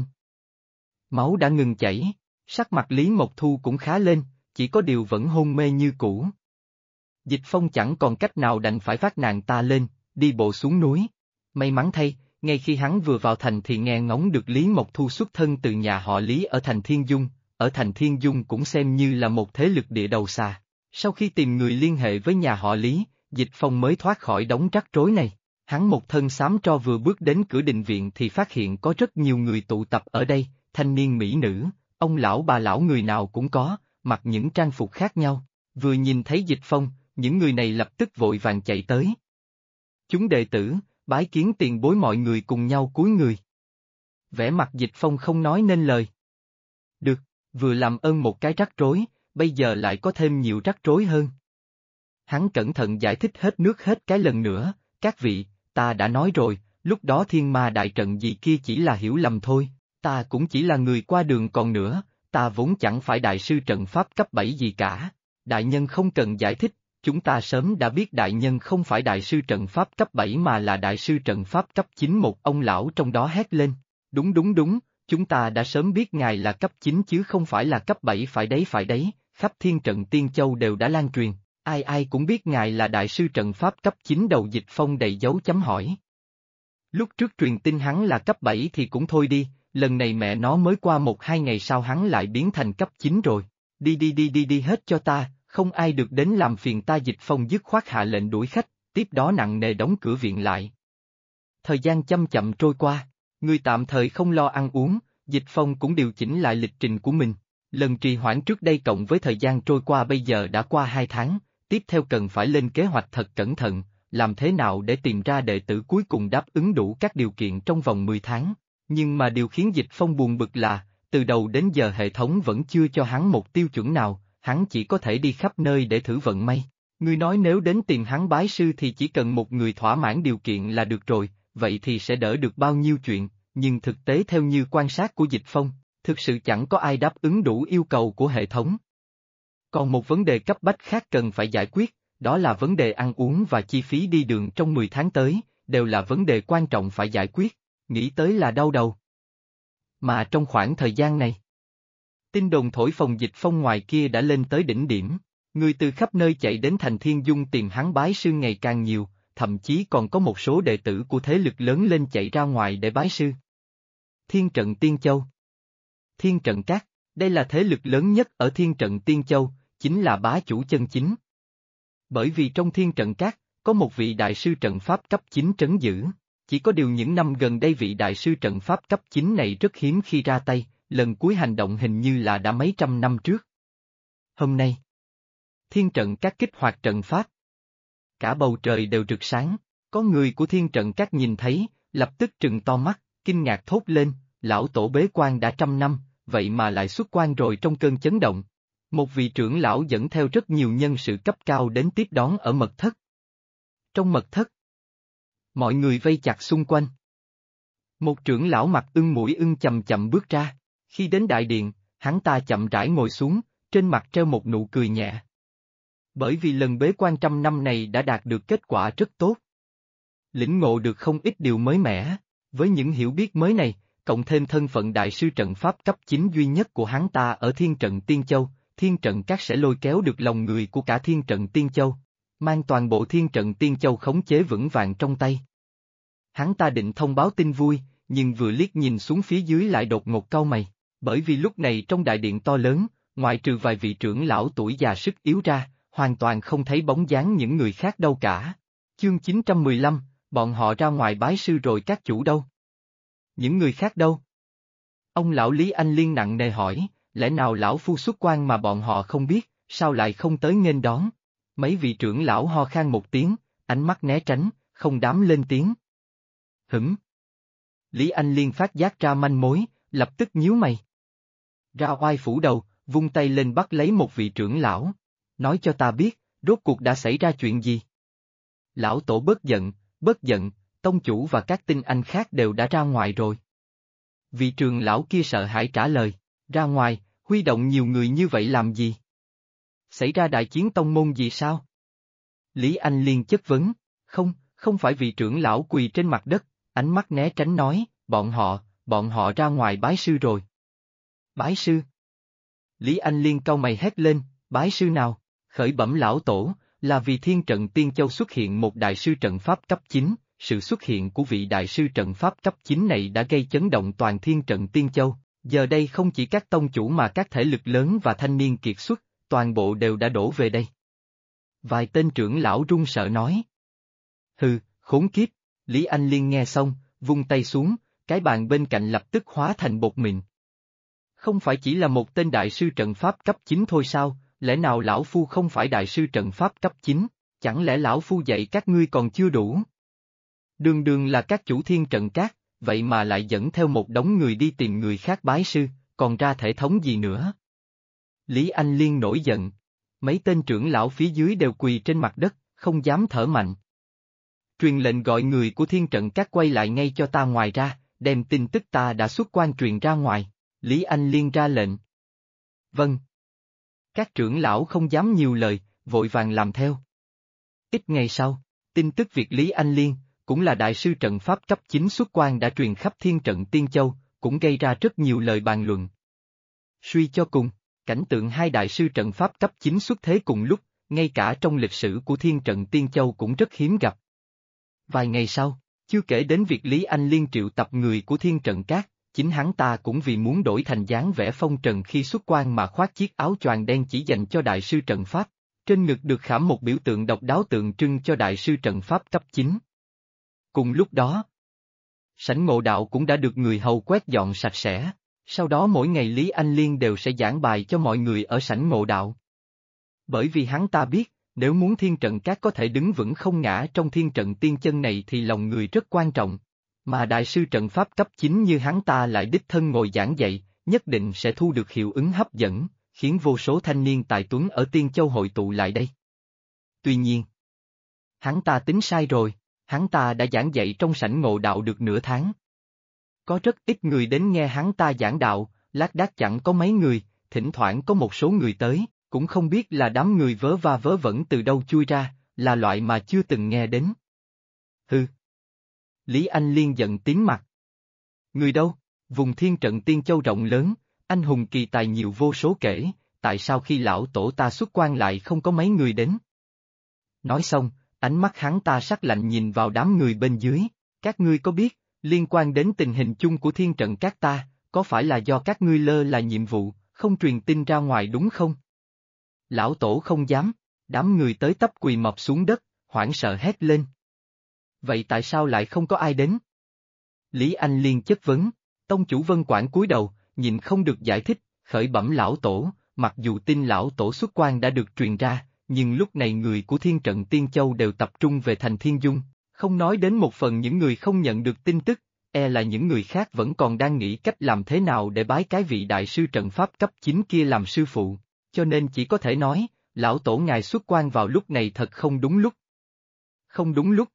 Máu đã ngừng chảy, sắc mặt Lý Mộc Thu cũng khá lên, chỉ có điều vẫn hôn mê như cũ. Dịch Phong chẳng còn cách nào đành phải vác nàng ta lên, đi bộ xuống núi. May mắn thay, ngay khi hắn vừa vào thành thì nghe ngóng được Lý Mộc Thu xuất thân từ nhà họ Lý ở thành Thiên Dung, ở thành Thiên Dung cũng xem như là một thế lực địa đầu xà. Sau khi tìm người liên hệ với nhà họ Lý, Dịch Phong mới thoát khỏi đống rắc rối này. Hắn một thân xám tro vừa bước đến cửa đình viện thì phát hiện có rất nhiều người tụ tập ở đây, thanh niên mỹ nữ, ông lão bà lão người nào cũng có, mặc những trang phục khác nhau, vừa nhìn thấy Dịch Phong, những người này lập tức vội vàng chạy tới. Chúng đệ tử, bái kiến tiền bối mọi người cùng nhau cúi người. Vẻ mặt Dịch Phong không nói nên lời. Được, vừa làm ơn một cái rắc rối, bây giờ lại có thêm nhiều rắc rối hơn. Hắn cẩn thận giải thích hết nước hết cái lần nữa, các vị, ta đã nói rồi, lúc đó thiên ma đại trận gì kia chỉ là hiểu lầm thôi, ta cũng chỉ là người qua đường còn nữa, ta vốn chẳng phải đại sư trận pháp cấp 7 gì cả. Đại nhân không cần giải thích, chúng ta sớm đã biết đại nhân không phải đại sư trận pháp cấp 7 mà là đại sư trận pháp cấp 9, một ông lão trong đó hét lên. Đúng đúng đúng, chúng ta đã sớm biết ngài là cấp 9 chứ không phải là cấp 7, phải đấy, khắp thiên trận Tiên Châu đều đã lan truyền, ai ai cũng biết ngài là đại sư trận pháp cấp 9. Đầu Dịch Phong đầy dấu chấm hỏi. Lúc trước truyền tin hắn là cấp 7 thì cũng thôi đi, lần này mẹ nó mới qua 1-2 ngày sau hắn lại biến thành cấp 9 rồi, đi hết cho ta, không ai được đến làm phiền ta. Dịch Phong dứt khoát hạ lệnh đuổi khách, tiếp đó nặng nề đóng cửa viện lại. Thời gian chậm chậm trôi qua, người tạm thời không lo ăn uống, Dịch Phong cũng điều chỉnh lại lịch trình của mình. Lần trì hoãn trước đây cộng với thời gian trôi qua bây giờ đã qua 2 tháng, tiếp theo cần phải lên kế hoạch thật cẩn thận, làm thế nào để tìm ra đệ tử cuối cùng đáp ứng đủ các điều kiện trong vòng 10 tháng. Nhưng mà điều khiến Dịch Phong buồn bực là, từ đầu đến giờ hệ thống vẫn chưa cho hắn một tiêu chuẩn nào, hắn chỉ có thể đi khắp nơi để thử vận may. Ngươi nói nếu đến tìm hắn bái sư thì chỉ cần một người thỏa mãn điều kiện là được rồi, vậy thì sẽ đỡ được bao nhiêu chuyện, nhưng thực tế theo như quan sát của Dịch Phong, thực sự chẳng có ai đáp ứng đủ yêu cầu của hệ thống. Còn một vấn đề cấp bách khác cần phải giải quyết, đó là vấn đề ăn uống và chi phí đi đường trong 10 tháng tới, đều là vấn đề quan trọng phải giải quyết, nghĩ tới là đau đầu. Mà trong khoảng thời gian này, tin đồn thổi phồng Dịch Phong ngoài kia đã lên tới đỉnh điểm, người từ khắp nơi chạy đến thành Thiên Dung tìm hắn bái sư ngày càng nhiều, thậm chí còn có một số đệ tử của thế lực lớn lên chạy ra ngoài để bái sư. Thiên trận Tiên Châu, Thiên trận Các, đây là thế lực lớn nhất ở Thiên trận Tiên Châu, chính là bá chủ chân chính. Bởi vì trong Thiên trận Các, có một vị đại sư trận pháp cấp 9 trấn giữ, chỉ có điều những năm gần đây vị đại sư trận pháp cấp 9 này rất hiếm khi ra tay, lần cuối hành động hình như là đã mấy trăm năm trước. Hôm nay, Thiên trận Các kích hoạt trận pháp. Cả bầu trời đều rực sáng, có người của Thiên trận Các nhìn thấy, lập tức trừng to mắt, kinh ngạc thốt lên, lão tổ bế quan đã trăm năm, vậy mà lại xuất quan rồi. Trong cơn chấn động. Một vị trưởng lão dẫn theo rất nhiều nhân sự cấp cao đến tiếp đón ở mật thất. Trong mật thất, mọi người vây chặt xung quanh. Một trưởng lão mặt ưng mũi ưng chậm chậm bước ra, khi đến đại điện, hắn ta chậm rãi ngồi xuống, trên mặt treo một nụ cười nhẹ. Bởi vì lần bế quan trăm năm này đã đạt được kết quả rất tốt. Lĩnh ngộ được không ít điều mới mẻ, với những hiểu biết mới này, cộng thêm thân phận đại sư trận pháp cấp 9 duy nhất của hắn ta ở Thiên trận Tiên Châu, Thiên trận Các sẽ lôi kéo được lòng người của cả Thiên trận Tiên Châu, mang toàn bộ Thiên trận Tiên Châu khống chế vững vàng trong tay. Hắn ta định thông báo tin vui, nhưng vừa liếc nhìn xuống phía dưới lại đột ngột cau mày, bởi vì lúc này trong đại điện to lớn, ngoại trừ vài vị trưởng lão tuổi già sức yếu ra, hoàn toàn không thấy bóng dáng những người khác đâu cả. Chương 915, bọn họ ra ngoài bái sư rồi, các chủ đâu? Những người khác đâu? Ông lão Lý Anh Liên nặng nề hỏi, lẽ nào lão phu xuất quan mà bọn họ không biết, sao lại không tới nghênh đón? Mấy vị trưởng lão ho khan một tiếng, ánh mắt né tránh, không dám lên tiếng. Lý Anh Liên phát giác ra manh mối, lập tức nhíu mày. Ra oai phủ đầu, vung tay lên bắt lấy một vị trưởng lão. Nói cho ta biết, rốt cuộc đã xảy ra chuyện gì? Lão tổ bớt giận, tông chủ và các tinh anh khác đều đã ra ngoài rồi. Vị trưởng lão kia sợ hãi trả lời, ra ngoài, huy động nhiều người như vậy làm gì? Xảy ra đại chiến tông môn gì sao? Lý Anh Liên chất vấn, không phải vị trưởng lão quỳ trên mặt đất, ánh mắt né tránh nói, bọn họ ra ngoài bái sư rồi. Bái sư? Lý Anh Liên cau mày hét lên, bái sư nào? Khởi bẩm lão tổ, là vì Thiên trận Tiên Châu xuất hiện một đại sư trận pháp cấp 9, sự xuất hiện của vị đại sư trận pháp cấp 9 này đã gây chấn động toàn Thiên trận Tiên Châu, giờ đây không chỉ các tông chủ mà các thể lực lớn và thanh niên kiệt xuất, toàn bộ đều đã đổ về đây. Vài tên trưởng lão run sợ nói. Hừ, khốn kiếp, Lý Anh Liên nghe xong, vung tay xuống, cái bàn bên cạnh lập tức hóa thành bột mịn. Không phải chỉ là một tên đại sư trận pháp cấp 9 thôi sao, lẽ nào lão phu không phải đại sư trận pháp cấp 9, chẳng lẽ lão phu dạy các ngươi còn chưa đủ? Đường đường là các chủ thiên trận cát, vậy mà lại dẫn theo một đống người đi tìm người khác bái sư, còn ra thể thống gì nữa? Lý Anh Liên nổi giận. Mấy tên trưởng lão phía dưới đều quỳ trên mặt đất, không dám thở mạnh. Truyền lệnh gọi người của thiên trận cát quay lại ngay cho ta ngoài ra, đem tin tức ta đã xuất quan truyền ra ngoài. Lý Anh Liên ra lệnh. Vâng. Các trưởng lão không dám nhiều lời, vội vàng làm theo. Ít ngày sau, tin tức việc Lý Anh Liên, cũng là đại sư trận pháp cấp 9 xuất quan đã truyền khắp thiên trận Tiên Châu, cũng gây ra rất nhiều lời bàn luận. Suy cho cùng, cảnh tượng hai đại sư trận pháp cấp 9 xuất thế cùng lúc, ngay cả trong lịch sử của thiên trận Tiên Châu cũng rất hiếm gặp. Vài ngày sau, chưa kể đến việc Lý Anh Liên triệu tập người của thiên trận cát, chính hắn ta cũng vì muốn đổi thành dáng vẻ phong trần khi xuất quan mà khoác chiếc áo choàng đen chỉ dành cho đại sư trận pháp, trên ngực được khảm một biểu tượng độc đáo tượng trưng cho đại sư trận pháp cấp 9. Cùng lúc đó, sảnh ngộ đạo cũng đã được người hầu quét dọn sạch sẽ, sau đó mỗi ngày Lý Anh Liên đều sẽ giảng bài cho mọi người ở sảnh ngộ đạo. Bởi vì hắn ta biết, nếu muốn thiên trận cát có thể đứng vững không ngã trong thiên trận tiên chân này thì lòng người rất quan trọng, mà đại sư trận pháp cấp 9 như hắn ta lại đích thân ngồi giảng dạy, nhất định sẽ thu được hiệu ứng hấp dẫn, khiến vô số thanh niên tài tuấn ở Tiên Châu hội tụ lại đây. Tuy nhiên, hắn ta tính sai rồi, hắn ta đã giảng dạy trong sảnh ngộ đạo được nửa tháng. Có rất ít người đến nghe hắn ta giảng đạo, lác đác chẳng có mấy người, thỉnh thoảng có một số người tới, cũng không biết là đám người vớ va vớ vẩn từ đâu chui ra, là loại mà chưa từng nghe đến. Hừ. Lý Anh Liên giận tím mặt. Người đâu? Vùng thiên trận Tiên Châu rộng lớn, anh hùng kỳ tài nhiều vô số kể, tại sao khi lão tổ ta xuất quan lại không có mấy người đến? Nói xong, ánh mắt hắn ta sắc lạnh nhìn vào đám người bên dưới, các ngươi có biết, liên quan đến tình hình chung của thiên trận các ta, có phải là do các ngươi lơ là nhiệm vụ, không truyền tin ra ngoài đúng không? Lão tổ không dám, đám người tới tấp quỳ mọp xuống đất, hoảng sợ hét lên. Vậy tại sao lại không có ai đến? Lý Anh Liên chất vấn, tông chủ Vân Quản cúi đầu, nhìn không được giải thích, khởi bẩm lão tổ, mặc dù tin lão tổ xuất quan đã được truyền ra, nhưng lúc này người của thiên trận Tiên Châu đều tập trung về thành Thiên Dung, không nói đến một phần những người không nhận được tin tức, là những người khác vẫn còn đang nghĩ cách làm thế nào để bái cái vị đại sư trận pháp cấp 9 kia làm sư phụ, cho nên chỉ có thể nói, lão tổ ngài xuất quan vào lúc này thật không đúng lúc. Không đúng lúc.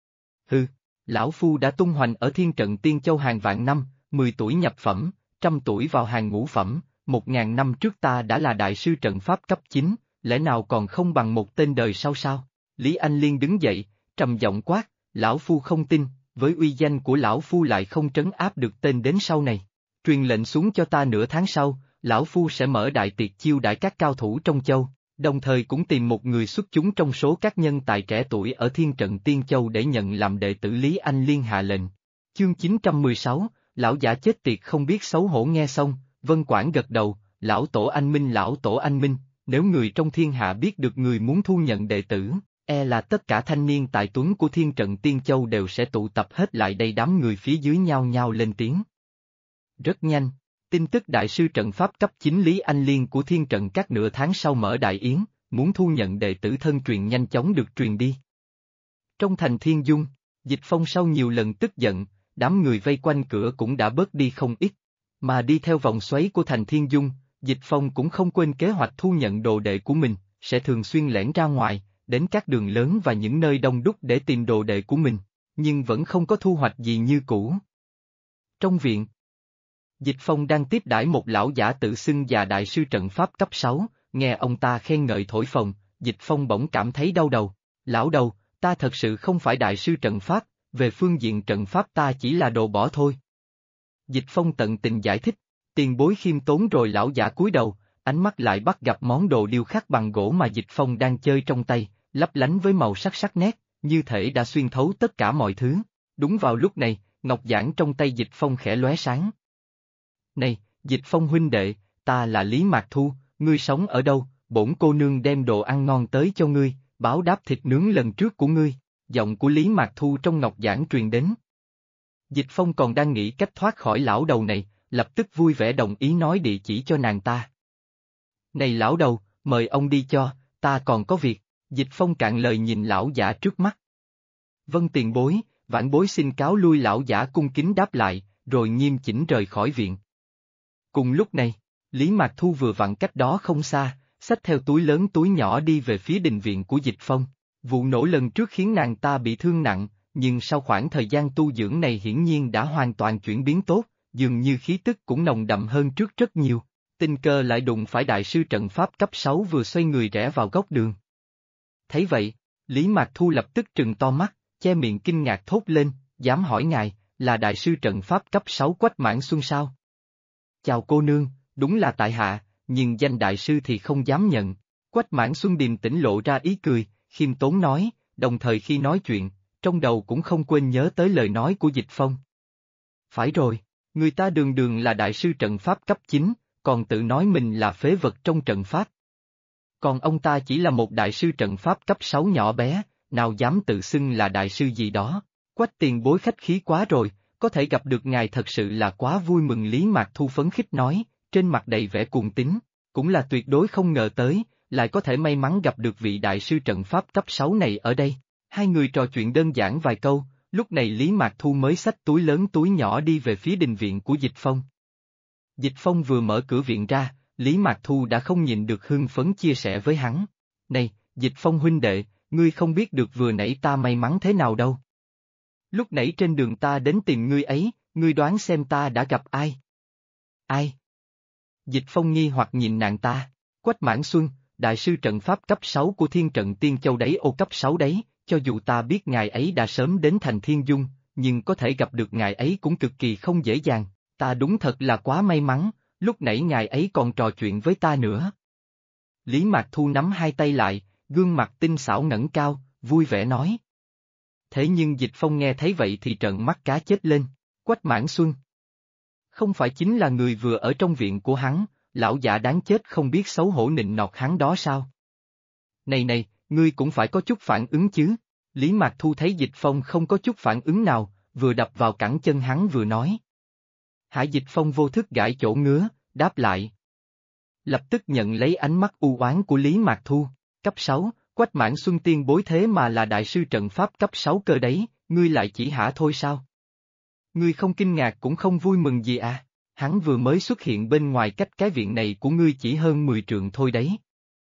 Hừ, lão phu đã tung hoành ở thiên trận Tiên Châu hàng vạn năm, 10 tuổi nhập phẩm, 100 tuổi vào hàng ngũ phẩm, 1000 năm trước ta đã là đại sư trận pháp cấp 9, lẽ nào còn không bằng một tên đời sau sao? Lý Anh Liên đứng dậy, trầm giọng quát, lão phu không tin, với uy danh của lão phu lại không trấn áp được tên đến sau này. Truyền lệnh xuống cho ta nửa tháng sau, lão phu sẽ mở đại tiệc chiêu đãi các cao thủ trong châu, đồng thời cũng tìm một người xuất chúng trong số các nhân tài trẻ tuổi ở thiên trận Tiên Châu để nhận làm đệ tử. Lý Anh Liên hạ lệnh. Chương 916, lão giả chết tiệt không biết xấu hổ. Nghe xong, Vân Quản gật đầu, lão tổ anh minh, lão tổ anh minh, nếu người trong thiên hạ biết được người muốn thu nhận đệ tử, là tất cả thanh niên tài tuấn của thiên trận Tiên Châu đều sẽ tụ tập hết lại đây. Đám người phía dưới nhao nhao lên tiếng. Rất nhanh, tin tức đại sư trận pháp cấp 9 Lý Anh Liên của thiên trận các nửa tháng sau mở đại yến, muốn thu nhận đệ tử thân truyền nhanh chóng được truyền đi. Trong thành Thiên Dung, Dịch Phong sau nhiều lần tức giận, đám người vây quanh cửa cũng đã bớt đi không ít, mà đi theo vòng xoáy của thành Thiên Dung, Dịch Phong cũng không quên kế hoạch thu nhận đồ đệ của mình, sẽ thường xuyên lẻn ra ngoài, đến các đường lớn và những nơi đông đúc để tìm đồ đệ của mình, nhưng vẫn không có thu hoạch gì như cũ. Trong viện, Dịch Phong đang tiếp đãi một lão giả tự xưng già đại sư trận pháp cấp 6, nghe ông ta khen ngợi thổi phồng, Dịch Phong bỗng cảm thấy đau đầu. Lão đầu, ta thật sự không phải đại sư trận pháp, về phương diện trận pháp ta chỉ là đồ bỏ thôi. Dịch Phong tận tình giải thích, tiền bối khiêm tốn. Rồi lão giả cúi đầu, ánh mắt lại bắt gặp món đồ điêu khắc bằng gỗ mà Dịch Phong đang chơi trong tay, lấp lánh với màu sắc sắc nét, như thể đã xuyên thấu tất cả mọi thứ. Đúng vào lúc này, ngọc giản trong tay Dịch Phong khẽ lóe sáng. Này, Dịch Phong huynh đệ, ta là Lý Mạc Thu, ngươi sống ở đâu? Bổn cô nương đem đồ ăn ngon tới cho ngươi, báo đáp thịt nướng lần trước của ngươi. Giọng của Lý Mạc Thu trong ngọc giản truyền đến. Dịch Phong còn đang nghĩ cách thoát khỏi lão đầu này, lập tức vui vẻ đồng ý nói địa chỉ cho nàng ta. Này lão đầu, mời ông đi cho, ta còn có việc. Dịch Phong cạn lời nhìn lão giả trước mắt. Vâng tiền bối, vãn bối xin cáo lui. Lão giả cung kính đáp lại, rồi nghiêm chỉnh rời khỏi viện. Cùng lúc này, Lý Mạc Thu vừa vặn cách đó không xa, xách theo túi lớn túi nhỏ đi về phía đình viện của Dịch Phong. Vụ nổ lần trước khiến nàng ta bị thương nặng, nhưng sau khoảng thời gian tu dưỡng này hiển nhiên đã hoàn toàn chuyển biến tốt, dường như khí tức cũng nồng đậm hơn trước rất nhiều. Tình cờ lại đụng phải đại sư trận pháp cấp 6 vừa xoay người rẽ vào góc đường. Thấy vậy, Lý Mạc Thu lập tức trừng to mắt, che miệng kinh ngạc thốt lên, dám hỏi ngài, là đại sư trận pháp cấp 6 Quách Mãn Xuân sao? Chào cô nương, đúng là tại hạ, nhưng danh đại sư thì không dám nhận. Quách Mãn Xuân điềm tĩnh lộ ra ý cười, khiêm tốn nói, đồng thời khi nói chuyện, trong đầu cũng không quên nhớ tới lời nói của Dịch Phong. Phải rồi, người ta đường đường là đại sư trận pháp cấp 9, còn tự nói mình là phế vật trong trận pháp. Còn ông ta chỉ là một đại sư trận pháp cấp 6 nhỏ bé, nào dám tự xưng là đại sư gì đó. Quách tiền bối khách khí quá rồi, có thể gặp được ngài thật sự là quá vui mừng. Lý Mạc Thu phấn khích nói, trên mặt đầy vẻ cuồng tín, cũng là tuyệt đối không ngờ tới, lại có thể may mắn gặp được vị đại sư trận pháp cấp 6 này ở đây. Hai người trò chuyện đơn giản vài câu, lúc này Lý Mạc Thu mới xách túi lớn túi nhỏ đi về phía đình viện của Dịch Phong. Dịch Phong vừa mở cửa viện ra, Lý Mạc Thu đã không nhịn được hưng phấn chia sẻ với hắn. Này, Dịch Phong huynh đệ, ngươi không biết được vừa nãy ta may mắn thế nào đâu. Lúc nãy trên đường ta đến tìm ngươi ấy, ngươi đoán xem ta đã gặp ai? Ai? Dịch Phong nghi hoặc nhìn nàng ta, Quách Mãn Xuân, đại sư trận pháp cấp 6 của Thiên Trận Tiên Châu đấy, ô cấp 6 đấy, cho dù ta biết ngài ấy đã sớm đến thành Thiên Dung, nhưng có thể gặp được ngài ấy cũng cực kỳ không dễ dàng, ta đúng thật là quá may mắn, lúc nãy ngài ấy còn trò chuyện với ta nữa. Lý Mạc Thu nắm hai tay lại, gương mặt tinh xảo ngẩng cao, vui vẻ nói. Thế nhưng Dịch Phong nghe thấy vậy thì trợn mắt cá chết lên, Quách Mãn Xuân. Không phải chính là người vừa ở trong viện của hắn, lão giả đáng chết không biết xấu hổ nịnh nọt hắn đó sao? Này này, ngươi cũng phải có chút phản ứng chứ. Lý Mạc Thu thấy Dịch Phong không có chút phản ứng nào, vừa đập vào cẳng chân hắn vừa nói. Hải Dịch Phong vô thức gãi chỗ ngứa, đáp lại. Lập tức nhận lấy ánh mắt u oán của Lý Mạc Thu, cấp 6, Quách Mãn Xuân tiên bối thế mà là đại sư trận pháp cấp 6 cơ đấy, ngươi lại chỉ hả thôi sao? Ngươi không kinh ngạc cũng không vui mừng gì à? Hắn vừa mới xuất hiện bên ngoài cách cái viện này của ngươi chỉ hơn 10 trượng thôi đấy.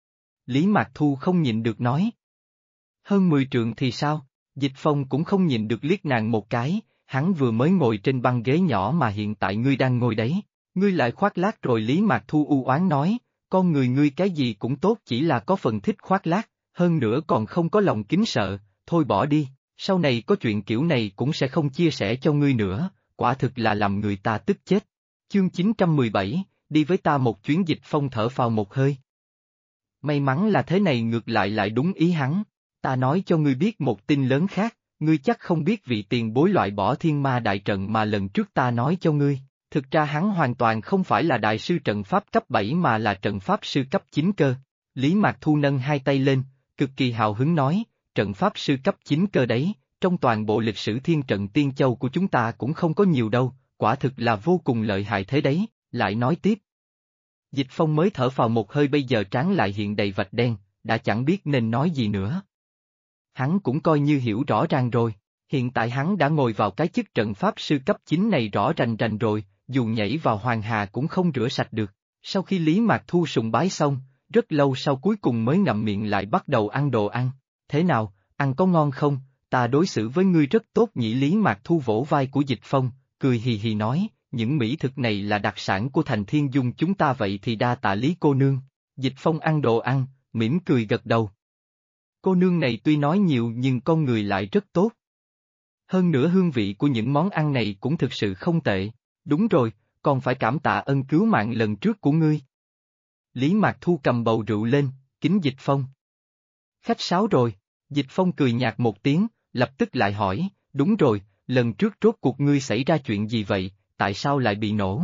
Lý Mạc Thu không nhịn được nói. Hơn 10 trượng thì sao? Dịch Phong cũng không nhịn được liếc nàng một cái, hắn vừa mới ngồi trên băng ghế nhỏ mà hiện tại ngươi đang ngồi đấy, ngươi lại khoác lác rồi. Lý Mạc Thu u oán nói, con người ngươi cái gì cũng tốt chỉ là có phần thích khoác lác, hơn nữa còn không có lòng kính sợ, thôi bỏ đi, sau này có chuyện kiểu này cũng sẽ không chia sẻ cho ngươi nữa, quả thực là làm người ta tức chết. Chương 917, đi với ta một chuyến. Dịch Phong thở phào một hơi. May mắn là thế này ngược lại đúng ý hắn, ta nói cho ngươi biết một tin lớn khác, ngươi chắc không biết vị tiền bối loại bỏ thiên ma đại trận mà lần trước ta nói cho ngươi, thực ra hắn hoàn toàn không phải là đại sư trận pháp cấp 7 mà là trận pháp sư cấp 9 cơ. Lý Mạc Thu nâng hai tay lên, cực kỳ hào hứng nói, trận pháp sư cấp 9 cơ đấy, trong toàn bộ lịch sử Thiên Trận Tiên Châu của chúng ta cũng không có nhiều đâu, quả thực là vô cùng lợi hại thế đấy, lại nói tiếp. Dịch Phong mới thở phào một hơi, bây giờ trán lại hiện đầy vạch đen, đã chẳng biết nên nói gì nữa. Hắn cũng coi như hiểu rõ ràng rồi, hiện tại hắn đã ngồi vào cái chức trận pháp sư cấp 9 này rõ rành rành rồi, dù nhảy vào hoàng hà cũng không rửa sạch được. Sau khi Lý Mạc Thu sùng bái xong, rất lâu sau cuối cùng mới ngậm miệng lại bắt đầu ăn đồ ăn. Thế nào, ăn có ngon không? Ta đối xử với ngươi rất tốt nhỉ. Lý Mạc Thu vỗ vai của Dịch Phong, cười hì hì nói, những mỹ thực này là đặc sản của thành Thiên Dung chúng ta, vậy thì đa tạ Lý cô nương. Dịch Phong ăn đồ ăn, mỉm cười gật đầu. Cô nương này tuy nói nhiều nhưng con người lại rất tốt. Hơn nữa hương vị của những món ăn này cũng thực sự không tệ, đúng rồi, còn phải cảm tạ ân cứu mạng lần trước của ngươi. Lý Mạc Thu cầm bầu rượu lên, kính Dịch Phong. Khách sáo rồi, Dịch Phong cười nhạt một tiếng, lập tức lại hỏi, đúng rồi, lần trước rốt cuộc ngươi xảy ra chuyện gì vậy, tại sao lại bị nổ?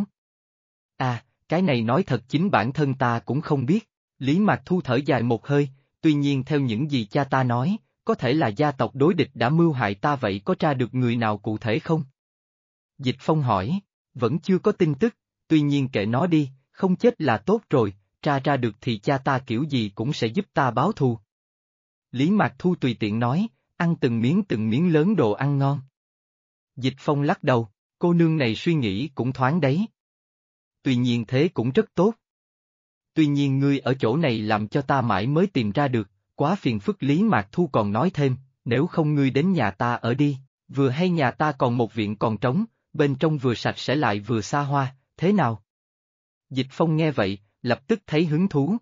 À, cái này nói thật chính bản thân ta cũng không biết, Lý Mạc Thu thở dài một hơi, tuy nhiên theo những gì cha ta nói, có thể là gia tộc đối địch đã mưu hại ta, vậy có tra được người nào cụ thể không? Dịch Phong hỏi, vẫn chưa có tin tức, tuy nhiên kệ nó đi, không chết là tốt rồi, tra ra được thì cha ta kiểu gì cũng sẽ giúp ta báo thù. Lý Mạc Thu tùy tiện nói, ăn từng miếng lớn đồ ăn ngon. Dịch Phong lắc đầu, cô nương này suy nghĩ cũng thoáng đấy. Tuy nhiên thế cũng rất tốt. Tuy nhiên ngươi ở chỗ này làm cho ta mãi mới tìm ra được, quá phiền phức. Lý Mạc Thu còn nói thêm, nếu không ngươi đến nhà ta ở đi, vừa hay nhà ta còn một viện còn trống, bên trong vừa sạch sẽ lại vừa xa hoa, thế nào? Dịch Phong nghe vậy, lập tức thấy hứng thú.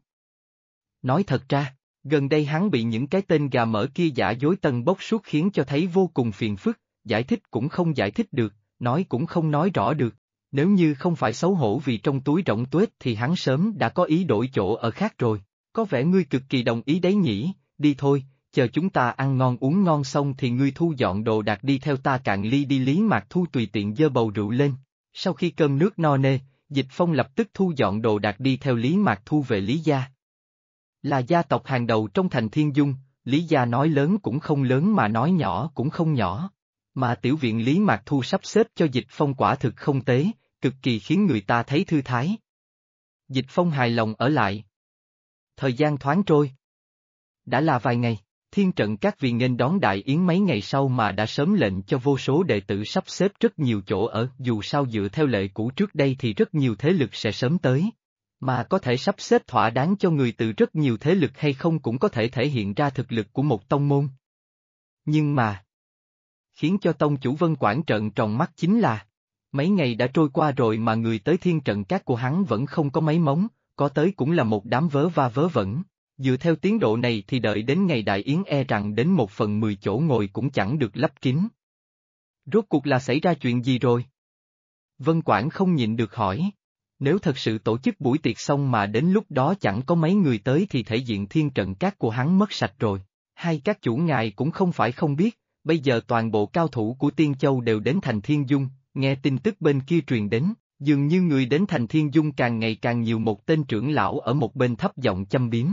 Nói thật ra, gần đây hắn bị những cái tên gà mỡ kia giả dối tân bốc suốt khiến cho thấy vô cùng phiền phức, giải thích cũng không giải thích được, nói cũng không nói rõ được. Nếu như không phải xấu hổ vì trong túi rỗng tuếch thì hắn sớm đã có ý đổi chỗ ở khác rồi. Có vẻ ngươi cực kỳ đồng ý đấy nhỉ, đi thôi, chờ chúng ta ăn ngon uống ngon xong thì ngươi thu dọn đồ đạc đi theo ta cạn ly đi. Lý Mạc Thu tùy tiện giơ bầu rượu lên. Sau khi cơm nước no nê, Dịch Phong lập tức thu dọn đồ đạc đi theo Lý Mạc Thu về Lý gia. Là gia tộc hàng đầu trong thành Thiên Dung, Lý gia nói lớn cũng không lớn mà nói nhỏ cũng không nhỏ. Mà tiểu viện Lý Mạc Thu sắp xếp cho Dịch Phong quả thực không tế, cực kỳ khiến người ta thấy thư thái. Dịch Phong hài lòng ở lại. Thời gian thoáng trôi. Đã là vài ngày, Thiên Trận Các vì nghênh đón đại yến mấy ngày sau mà đã sớm lệnh cho vô số đệ tử sắp xếp rất nhiều chỗ ở, dù sao dựa theo lệ cũ trước đây thì rất nhiều thế lực sẽ sớm tới. Mà có thể sắp xếp thỏa đáng cho người từ rất nhiều thế lực hay không cũng có thể thể hiện ra thực lực của một tông môn. Nhưng mà, khiến cho tông chủ Vân Quảng trợn tròn mắt chính là, mấy ngày đã trôi qua rồi mà người tới Thiên Trận Các của hắn vẫn không có mấy móng, có tới cũng là một đám vớ va vớ vẩn. Dựa theo tiến độ này thì đợi đến ngày đại yến e rằng đến 1/10 chỗ ngồi cũng chẳng được lấp kín. Rốt cuộc là xảy ra chuyện gì rồi? Vân Quảng không nhịn được hỏi. Nếu thật sự tổ chức buổi tiệc xong mà đến lúc đó chẳng có mấy người tới thì thể diện Thiên Trận Các của hắn mất sạch rồi. Hay các chủ ngài cũng không phải không biết, bây giờ toàn bộ cao thủ của Tiên Châu đều đến thành Thiên Dung, nghe tin tức bên kia truyền đến, dường như người đến thành Thiên Dung càng ngày càng nhiều. Một tên trưởng lão ở một bên thấp giọng châm biếm.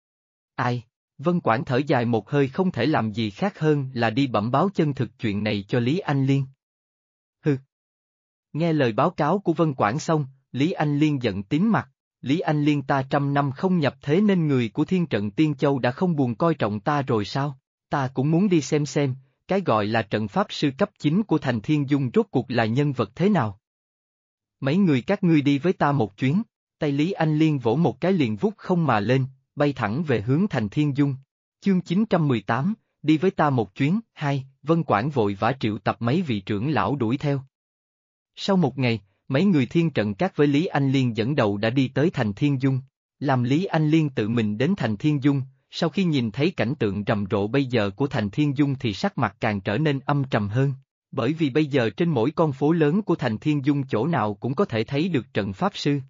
Ai? Vân Quảng thở dài một hơi, không thể làm gì khác hơn là đi bẩm báo chân thực chuyện này cho Lý Anh Liên. Hừ. Nghe lời báo cáo của Vân Quảng xong, Lý Anh Liên giận tím mặt. Lý Anh Liên, ta 100 năm không nhập thế nên người của Thiên Trận Tiên Châu đã không buồn coi trọng ta rồi sao? Ta cũng muốn đi xem, cái gọi là trận pháp sư cấp 9 của thành Thiên Dung rốt cuộc là nhân vật thế nào? Mấy người các ngươi đi với ta một chuyến. Tay Lý Anh Liên vỗ một cái liền vút không mà lên, bay thẳng về hướng thành Thiên Dung. Chương 918, đi với ta một chuyến. 2, Vân Quảng vội vã triệu tập mấy vị trưởng lão đuổi theo. Sau một ngày, mấy người Thiên Trận Các với Lý Anh Liên dẫn đầu đã đi tới thành Thiên Dung. Làm Lý Anh Liên tự mình đến thành Thiên Dung, sau khi nhìn thấy cảnh tượng rầm rộ bây giờ của thành Thiên Dung thì sắc mặt càng trở nên âm trầm hơn. Bởi vì bây giờ trên mỗi con phố lớn của thành Thiên Dung chỗ nào cũng có thể thấy được trận pháp sư.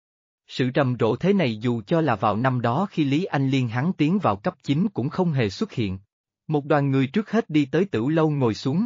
Sự rầm rộ thế này dù cho là vào năm đó khi Lý Anh Liên hắn tiến vào cấp 9 cũng không hề xuất hiện. Một đoàn người trước hết đi tới tửu lâu ngồi xuống.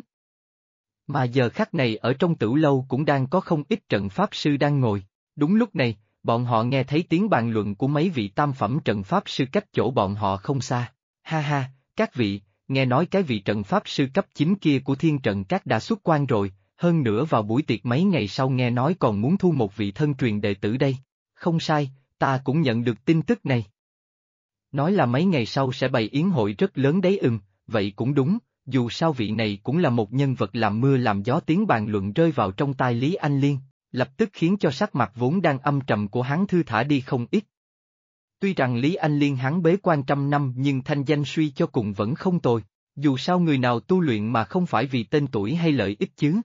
Mà giờ khắc này ở trong tửu lâu cũng đang có không ít trận pháp sư đang ngồi. Đúng lúc này, bọn họ nghe thấy tiếng bàn luận của mấy vị tam phẩm trận pháp sư cách chỗ bọn họ không xa. Ha ha, các vị, nghe nói cái vị trận pháp sư cấp 9 kia của Thiên Trận Các đã xuất quan rồi, hơn nữa vào buổi tiệc mấy ngày sau nghe nói còn muốn thu một vị thân truyền đệ tử đây. Không sai, ta cũng nhận được tin tức này. Nói là mấy ngày sau sẽ bày yến hội rất lớn đấy. Vậy cũng đúng, dù sao vị này cũng là một nhân vật làm mưa làm gió. Tiếng bàn luận rơi vào trong tai Lý Anh Liên, lập tức khiến cho sắc mặt vốn đang âm trầm của hắn thư thả đi không ít. Tuy rằng Lý Anh Liên hắn bế quan 100 năm nhưng thanh danh suy cho cùng vẫn không tồi, dù sao người nào tu luyện mà không phải vì tên tuổi hay lợi ích chứ.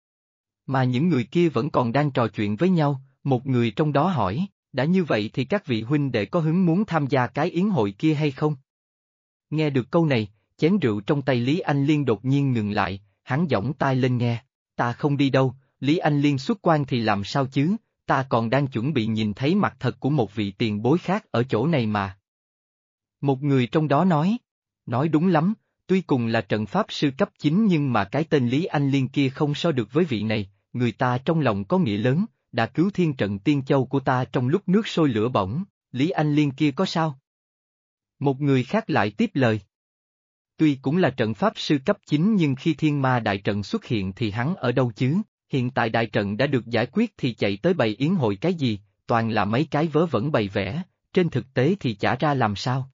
Mà những người kia vẫn còn đang trò chuyện với nhau, một người trong đó hỏi, đã như vậy thì các vị huynh đệ có hứng muốn tham gia cái yến hội kia hay không? Nghe được câu này, chén rượu trong tay Lý Anh Liên đột nhiên ngừng lại, hắn giỏng tai lên nghe, ta không đi đâu. Lý Anh Liên xuất quan thì làm sao chứ, ta còn đang chuẩn bị nhìn thấy mặt thật của một vị tiền bối khác ở chỗ này mà. Một người trong đó nói đúng lắm, tuy cùng là trận pháp sư cấp 9 nhưng mà cái tên Lý Anh Liên kia không so được với vị này, người ta trong lòng có nghĩa lớn, đã cứu Thiên Trận Tiên Châu của ta trong lúc nước sôi lửa bỏng, Lý Anh Liên kia có sao? Một người khác lại tiếp lời. Tuy cũng là trận pháp sư cấp 9 nhưng khi Thiên Ma Đại Trận xuất hiện thì hắn ở đâu chứ? Hiện tại đại trận đã được giải quyết thì chạy tới bày yến hội cái gì, toàn là mấy cái vớ vẩn bày vẽ, trên thực tế thì chả ra làm sao.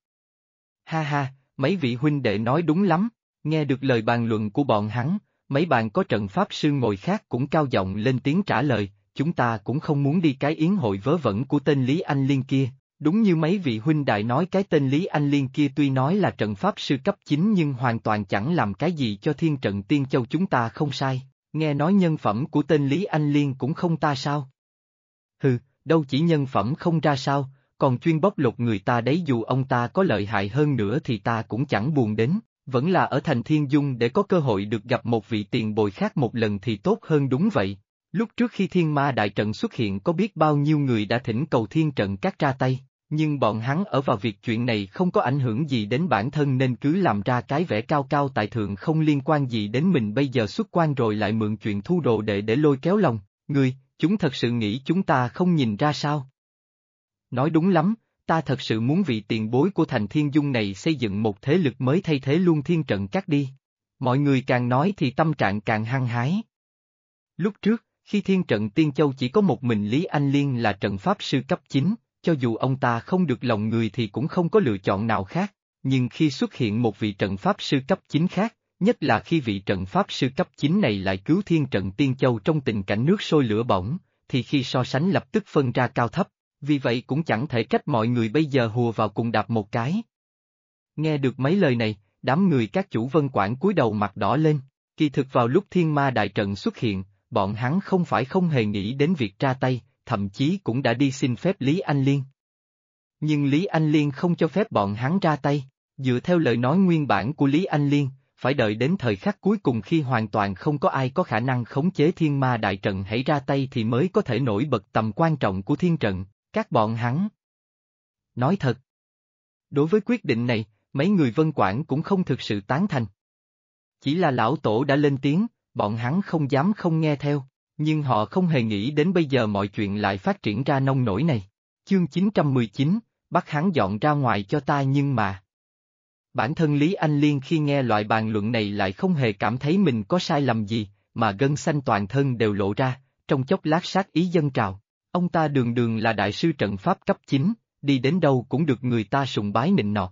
Ha ha, mấy vị huynh đệ nói đúng lắm, nghe được lời bàn luận của bọn hắn, mấy bạn có trận pháp sư ngồi khác cũng cao giọng lên tiếng trả lời, chúng ta cũng không muốn đi cái yến hội vớ vẩn của tên Lý Anh Liên kia. Đúng như mấy vị huynh đại nói, cái tên Lý Anh Liên kia tuy nói là trận pháp sư cấp 9 nhưng hoàn toàn chẳng làm cái gì cho thiên trận Tiên Châu chúng ta không sai, nghe nói nhân phẩm của tên Lý Anh Liên cũng không ta sao. Hừ, đâu chỉ nhân phẩm không ra sao, còn chuyên bóc lột người ta đấy, dù ông ta có lợi hại hơn nữa thì ta cũng chẳng buồn đến, vẫn là ở thành Thiên Dung để có cơ hội được gặp một vị tiền bối khác một lần thì tốt hơn. Đúng vậy. Lúc trước khi thiên ma đại trận xuất hiện có biết bao nhiêu người đã thỉnh cầu thiên trận các ra tay, nhưng bọn hắn ở vào việc chuyện này không có ảnh hưởng gì đến bản thân nên cứ làm ra cái vẻ cao cao tại thượng không liên quan gì đến mình, bây giờ xuất quan rồi lại mượn chuyện thu đồ đệ để lôi kéo lòng người, chúng thật sự nghĩ chúng ta không nhìn ra sao? Nói đúng lắm, ta thật sự muốn vị tiền bối của thành Thiên Dung này xây dựng một thế lực mới thay thế luôn thiên trận các đi. Mọi người càng nói thì tâm trạng càng hăng hái. Lúc trước, khi thiên trận Tiên Châu chỉ có một mình Lý Anh Liên là trận pháp sư cấp 9, cho dù ông ta không được lòng người thì cũng không có lựa chọn nào khác, nhưng khi xuất hiện một vị trận pháp sư cấp 9 khác, nhất là khi vị trận pháp sư cấp 9 này lại cứu thiên trận Tiên Châu trong tình cảnh nước sôi lửa bỏng, thì khi so sánh lập tức phân ra cao thấp, vì vậy cũng chẳng thể trách mọi người bây giờ hùa vào cùng đạp một cái. Nghe được mấy lời này, đám người các chủ Vân Quản cúi đầu mặt đỏ lên, kỳ thực vào lúc thiên ma đại trận xuất hiện, bọn hắn không phải không hề nghĩ đến việc ra tay, thậm chí cũng đã đi xin phép Lý Anh Liên. Nhưng Lý Anh Liên không cho phép bọn hắn ra tay, dựa theo lời nói nguyên bản của Lý Anh Liên, phải đợi đến thời khắc cuối cùng khi hoàn toàn không có ai có khả năng khống chế thiên ma đại trận hãy ra tay thì mới có thể nổi bật tầm quan trọng của thiên trận, các bọn hắn. Nói thật, đối với quyết định này, mấy người Vân Quản cũng không thực sự tán thành. Chỉ là lão tổ đã lên tiếng, bọn hắn không dám không nghe theo, nhưng họ không hề nghĩ đến bây giờ mọi chuyện lại phát triển ra nông nỗi này. Chương 919, bắt hắn dọn ra ngoài cho ta. Nhưng mà bản thân Lý Anh Liên khi nghe loại bàn luận này lại không hề cảm thấy mình có sai lầm gì, mà gân xanh toàn thân đều lộ ra, trong chốc lát sát ý dâng trào. Ông ta đường đường là đại sư trận pháp cấp 9, đi đến đâu cũng được người ta sùng bái nịnh nọt.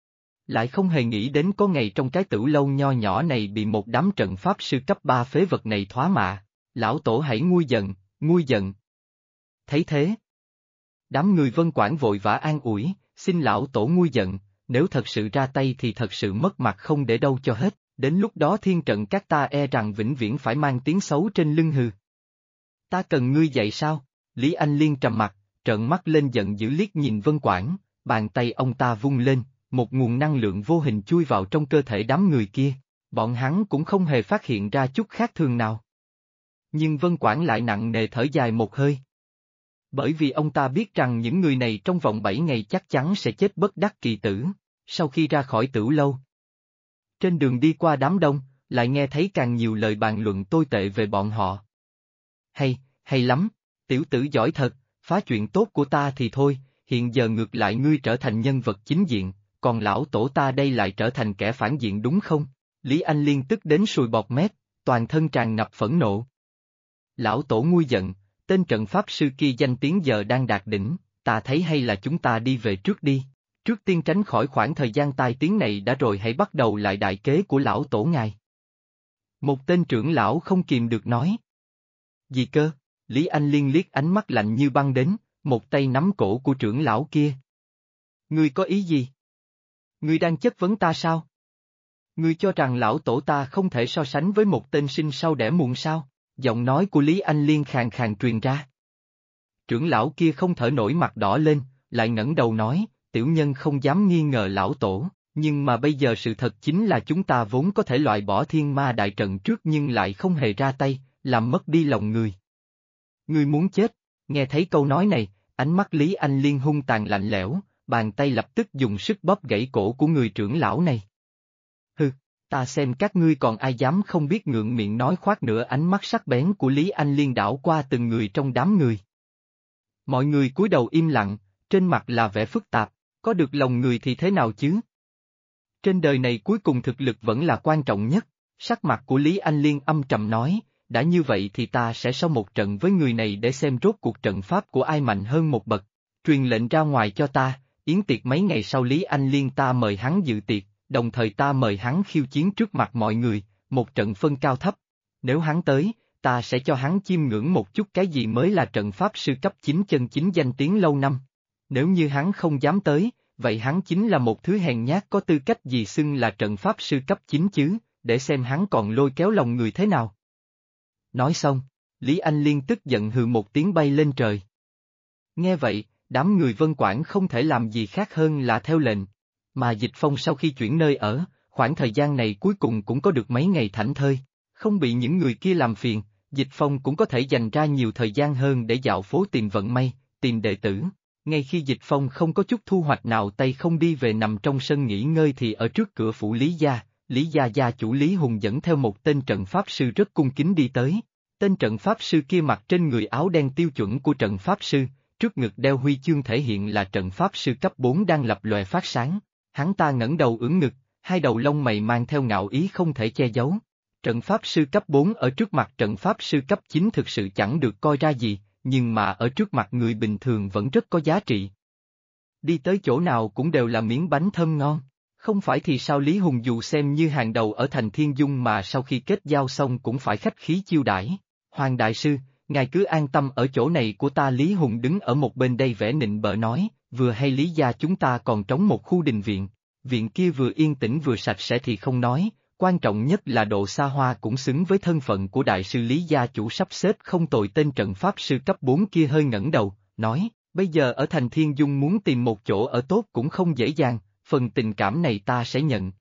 Lại không hề nghĩ đến có ngày trong cái tử lâu nho nhỏ này bị một đám trận pháp sư cấp 3 phế vật này thoá mạ. Lão tổ hãy nguôi giận, nguôi giận. Thấy thế, đám người Vân Quản vội vã an ủi, xin lão tổ nguôi giận, nếu thật sự ra tay thì thật sự mất mặt không để đâu cho hết, đến lúc đó thiên trận các ta e rằng vĩnh viễn phải mang tiếng xấu trên lưng hừ. Ta cần ngươi dạy sao? Lý Anh Liên trầm mặt, trợn mắt lên giận dữ liếc nhìn Vân Quản, bàn tay ông ta vung lên, một nguồn năng lượng vô hình chui vào trong cơ thể đám người kia, bọn hắn cũng không hề phát hiện ra chút khác thường nào. Nhưng Vân Quản lại nặng nề thở dài một hơi. Bởi vì ông ta biết rằng những người này trong vòng 7 ngày chắc chắn sẽ chết bất đắc kỳ tử, sau khi ra khỏi tửu lâu. Trên đường đi qua đám đông, lại nghe thấy càng nhiều lời bàn luận tồi tệ về bọn họ. Hay lắm, tiểu tử giỏi thật, phá chuyện tốt của ta thì thôi, hiện giờ ngược lại ngươi trở thành nhân vật chính diện, còn lão tổ ta đây lại trở thành kẻ phản diện đúng không? Lý Anh Liên tức đến sùi bọt mép, toàn thân tràn ngập phẫn nộ. Lão tổ nguôi giận, tên trận pháp sư kia danh tiếng giờ đang đạt đỉnh, ta thấy hay là chúng ta đi về trước đi, trước tiên tránh khỏi khoảng thời gian tai tiếng này đã rồi hãy bắt đầu lại đại kế của lão tổ ngài. Một tên trưởng lão không kìm được nói. Gì cơ? Lý Anh Liên liếc ánh mắt lạnh như băng đến, một tay nắm cổ của trưởng lão kia. Ngươi có ý gì? Ngươi đang chất vấn ta sao? Ngươi cho rằng lão tổ ta không thể so sánh với một tên sinh sau đẻ muộn sao? Giọng nói của Lý Anh Liên khàn khàn truyền ra. Trưởng lão kia không thở nổi mặt đỏ lên, lại ngẩng đầu nói, tiểu nhân không dám nghi ngờ lão tổ, nhưng mà bây giờ sự thật chính là chúng ta vốn có thể loại bỏ thiên ma đại trận trước nhưng lại không hề ra tay, làm mất đi lòng người. Ngươi muốn chết, nghe thấy câu nói này, ánh mắt Lý Anh Liên hung tàn lạnh lẽo, bàn tay lập tức dùng sức bóp gãy cổ của người trưởng lão này. Hừ, ta xem các ngươi còn ai dám không biết ngượng miệng nói khoác nữa. Ánh mắt sắc bén của Lý Anh Liên đảo qua từng người trong đám người. Mọi người cúi đầu im lặng, trên mặt là vẻ phức tạp, có được lòng người thì thế nào chứ? Trên đời này cuối cùng thực lực vẫn là quan trọng nhất, sắc mặt của Lý Anh Liên âm trầm nói, đã như vậy thì ta sẽ so một trận với người này để xem rốt cuộc trận pháp của ai mạnh hơn một bậc. Truyền lệnh ra ngoài cho ta, yến tiệc mấy ngày sau Lý Anh Liên ta mời hắn dự tiệc, đồng thời ta mời hắn khiêu chiến trước mặt mọi người, một trận phân cao thấp. Nếu hắn tới, ta sẽ cho hắn chiêm ngưỡng một chút cái gì mới là trận pháp sư cấp 9 chân chính danh tiếng lâu năm. Nếu như hắn không dám tới, vậy hắn chính là một thứ hèn nhát có tư cách gì xưng là trận pháp sư cấp 9 chứ, để xem hắn còn lôi kéo lòng người thế nào. Nói xong, Lý Anh Liên tức giận hừ một tiếng bay lên trời. Nghe vậy, đám người Vân Quản không thể làm gì khác hơn là theo lệnh. Mà Dịch Phong sau khi chuyển nơi ở, khoảng thời gian này cuối cùng cũng có được mấy ngày thảnh thơi, không bị những người kia làm phiền, Dịch Phong cũng có thể dành ra nhiều thời gian hơn để dạo phố tìm vận may, tìm đệ tử. Ngay khi Dịch Phong không có chút thu hoạch nào tay không đi về nằm trong sân nghỉ ngơi thì ở trước cửa phủ Lý gia gia chủ Lý Hùng dẫn theo một tên trận pháp sư rất cung kính đi tới. Tên trận pháp sư kia mặc trên người áo đen tiêu chuẩn của trận pháp sư, trước ngực đeo huy chương thể hiện là trận pháp sư cấp 4 đang lập lòe phát sáng. Hắn ta ngẩng đầu ưỡn ngực, hai đầu lông mày mang theo ngạo ý không thể che giấu. Trận pháp sư cấp 4 ở trước mặt trận pháp sư cấp 9 thực sự chẳng được coi ra gì, nhưng mà ở trước mặt người bình thường vẫn rất có giá trị. Đi tới chỗ nào cũng đều là miếng bánh thơm ngon, không phải thì sao Lý Hùng dù xem như hàng đầu ở thành Thiên Dung mà sau khi kết giao xong cũng phải khách khí chiêu đãi. Hoàng đại sư, ngài cứ an tâm ở chỗ này của ta. Lý Hùng đứng ở một bên đây vẻ nịnh bợ nói, vừa hay Lý gia chúng ta còn trống một khu đình viện, viện kia vừa yên tĩnh vừa sạch sẽ thì không nói, quan trọng nhất là độ xa hoa cũng xứng với thân phận của đại sư Lý gia chủ sắp xếp không tồi. Tên trận pháp sư cấp 4 kia hơi ngẩng đầu, nói, bây giờ ở thành Thiên Dung muốn tìm một chỗ ở tốt cũng không dễ dàng, phần tình cảm này ta sẽ nhận,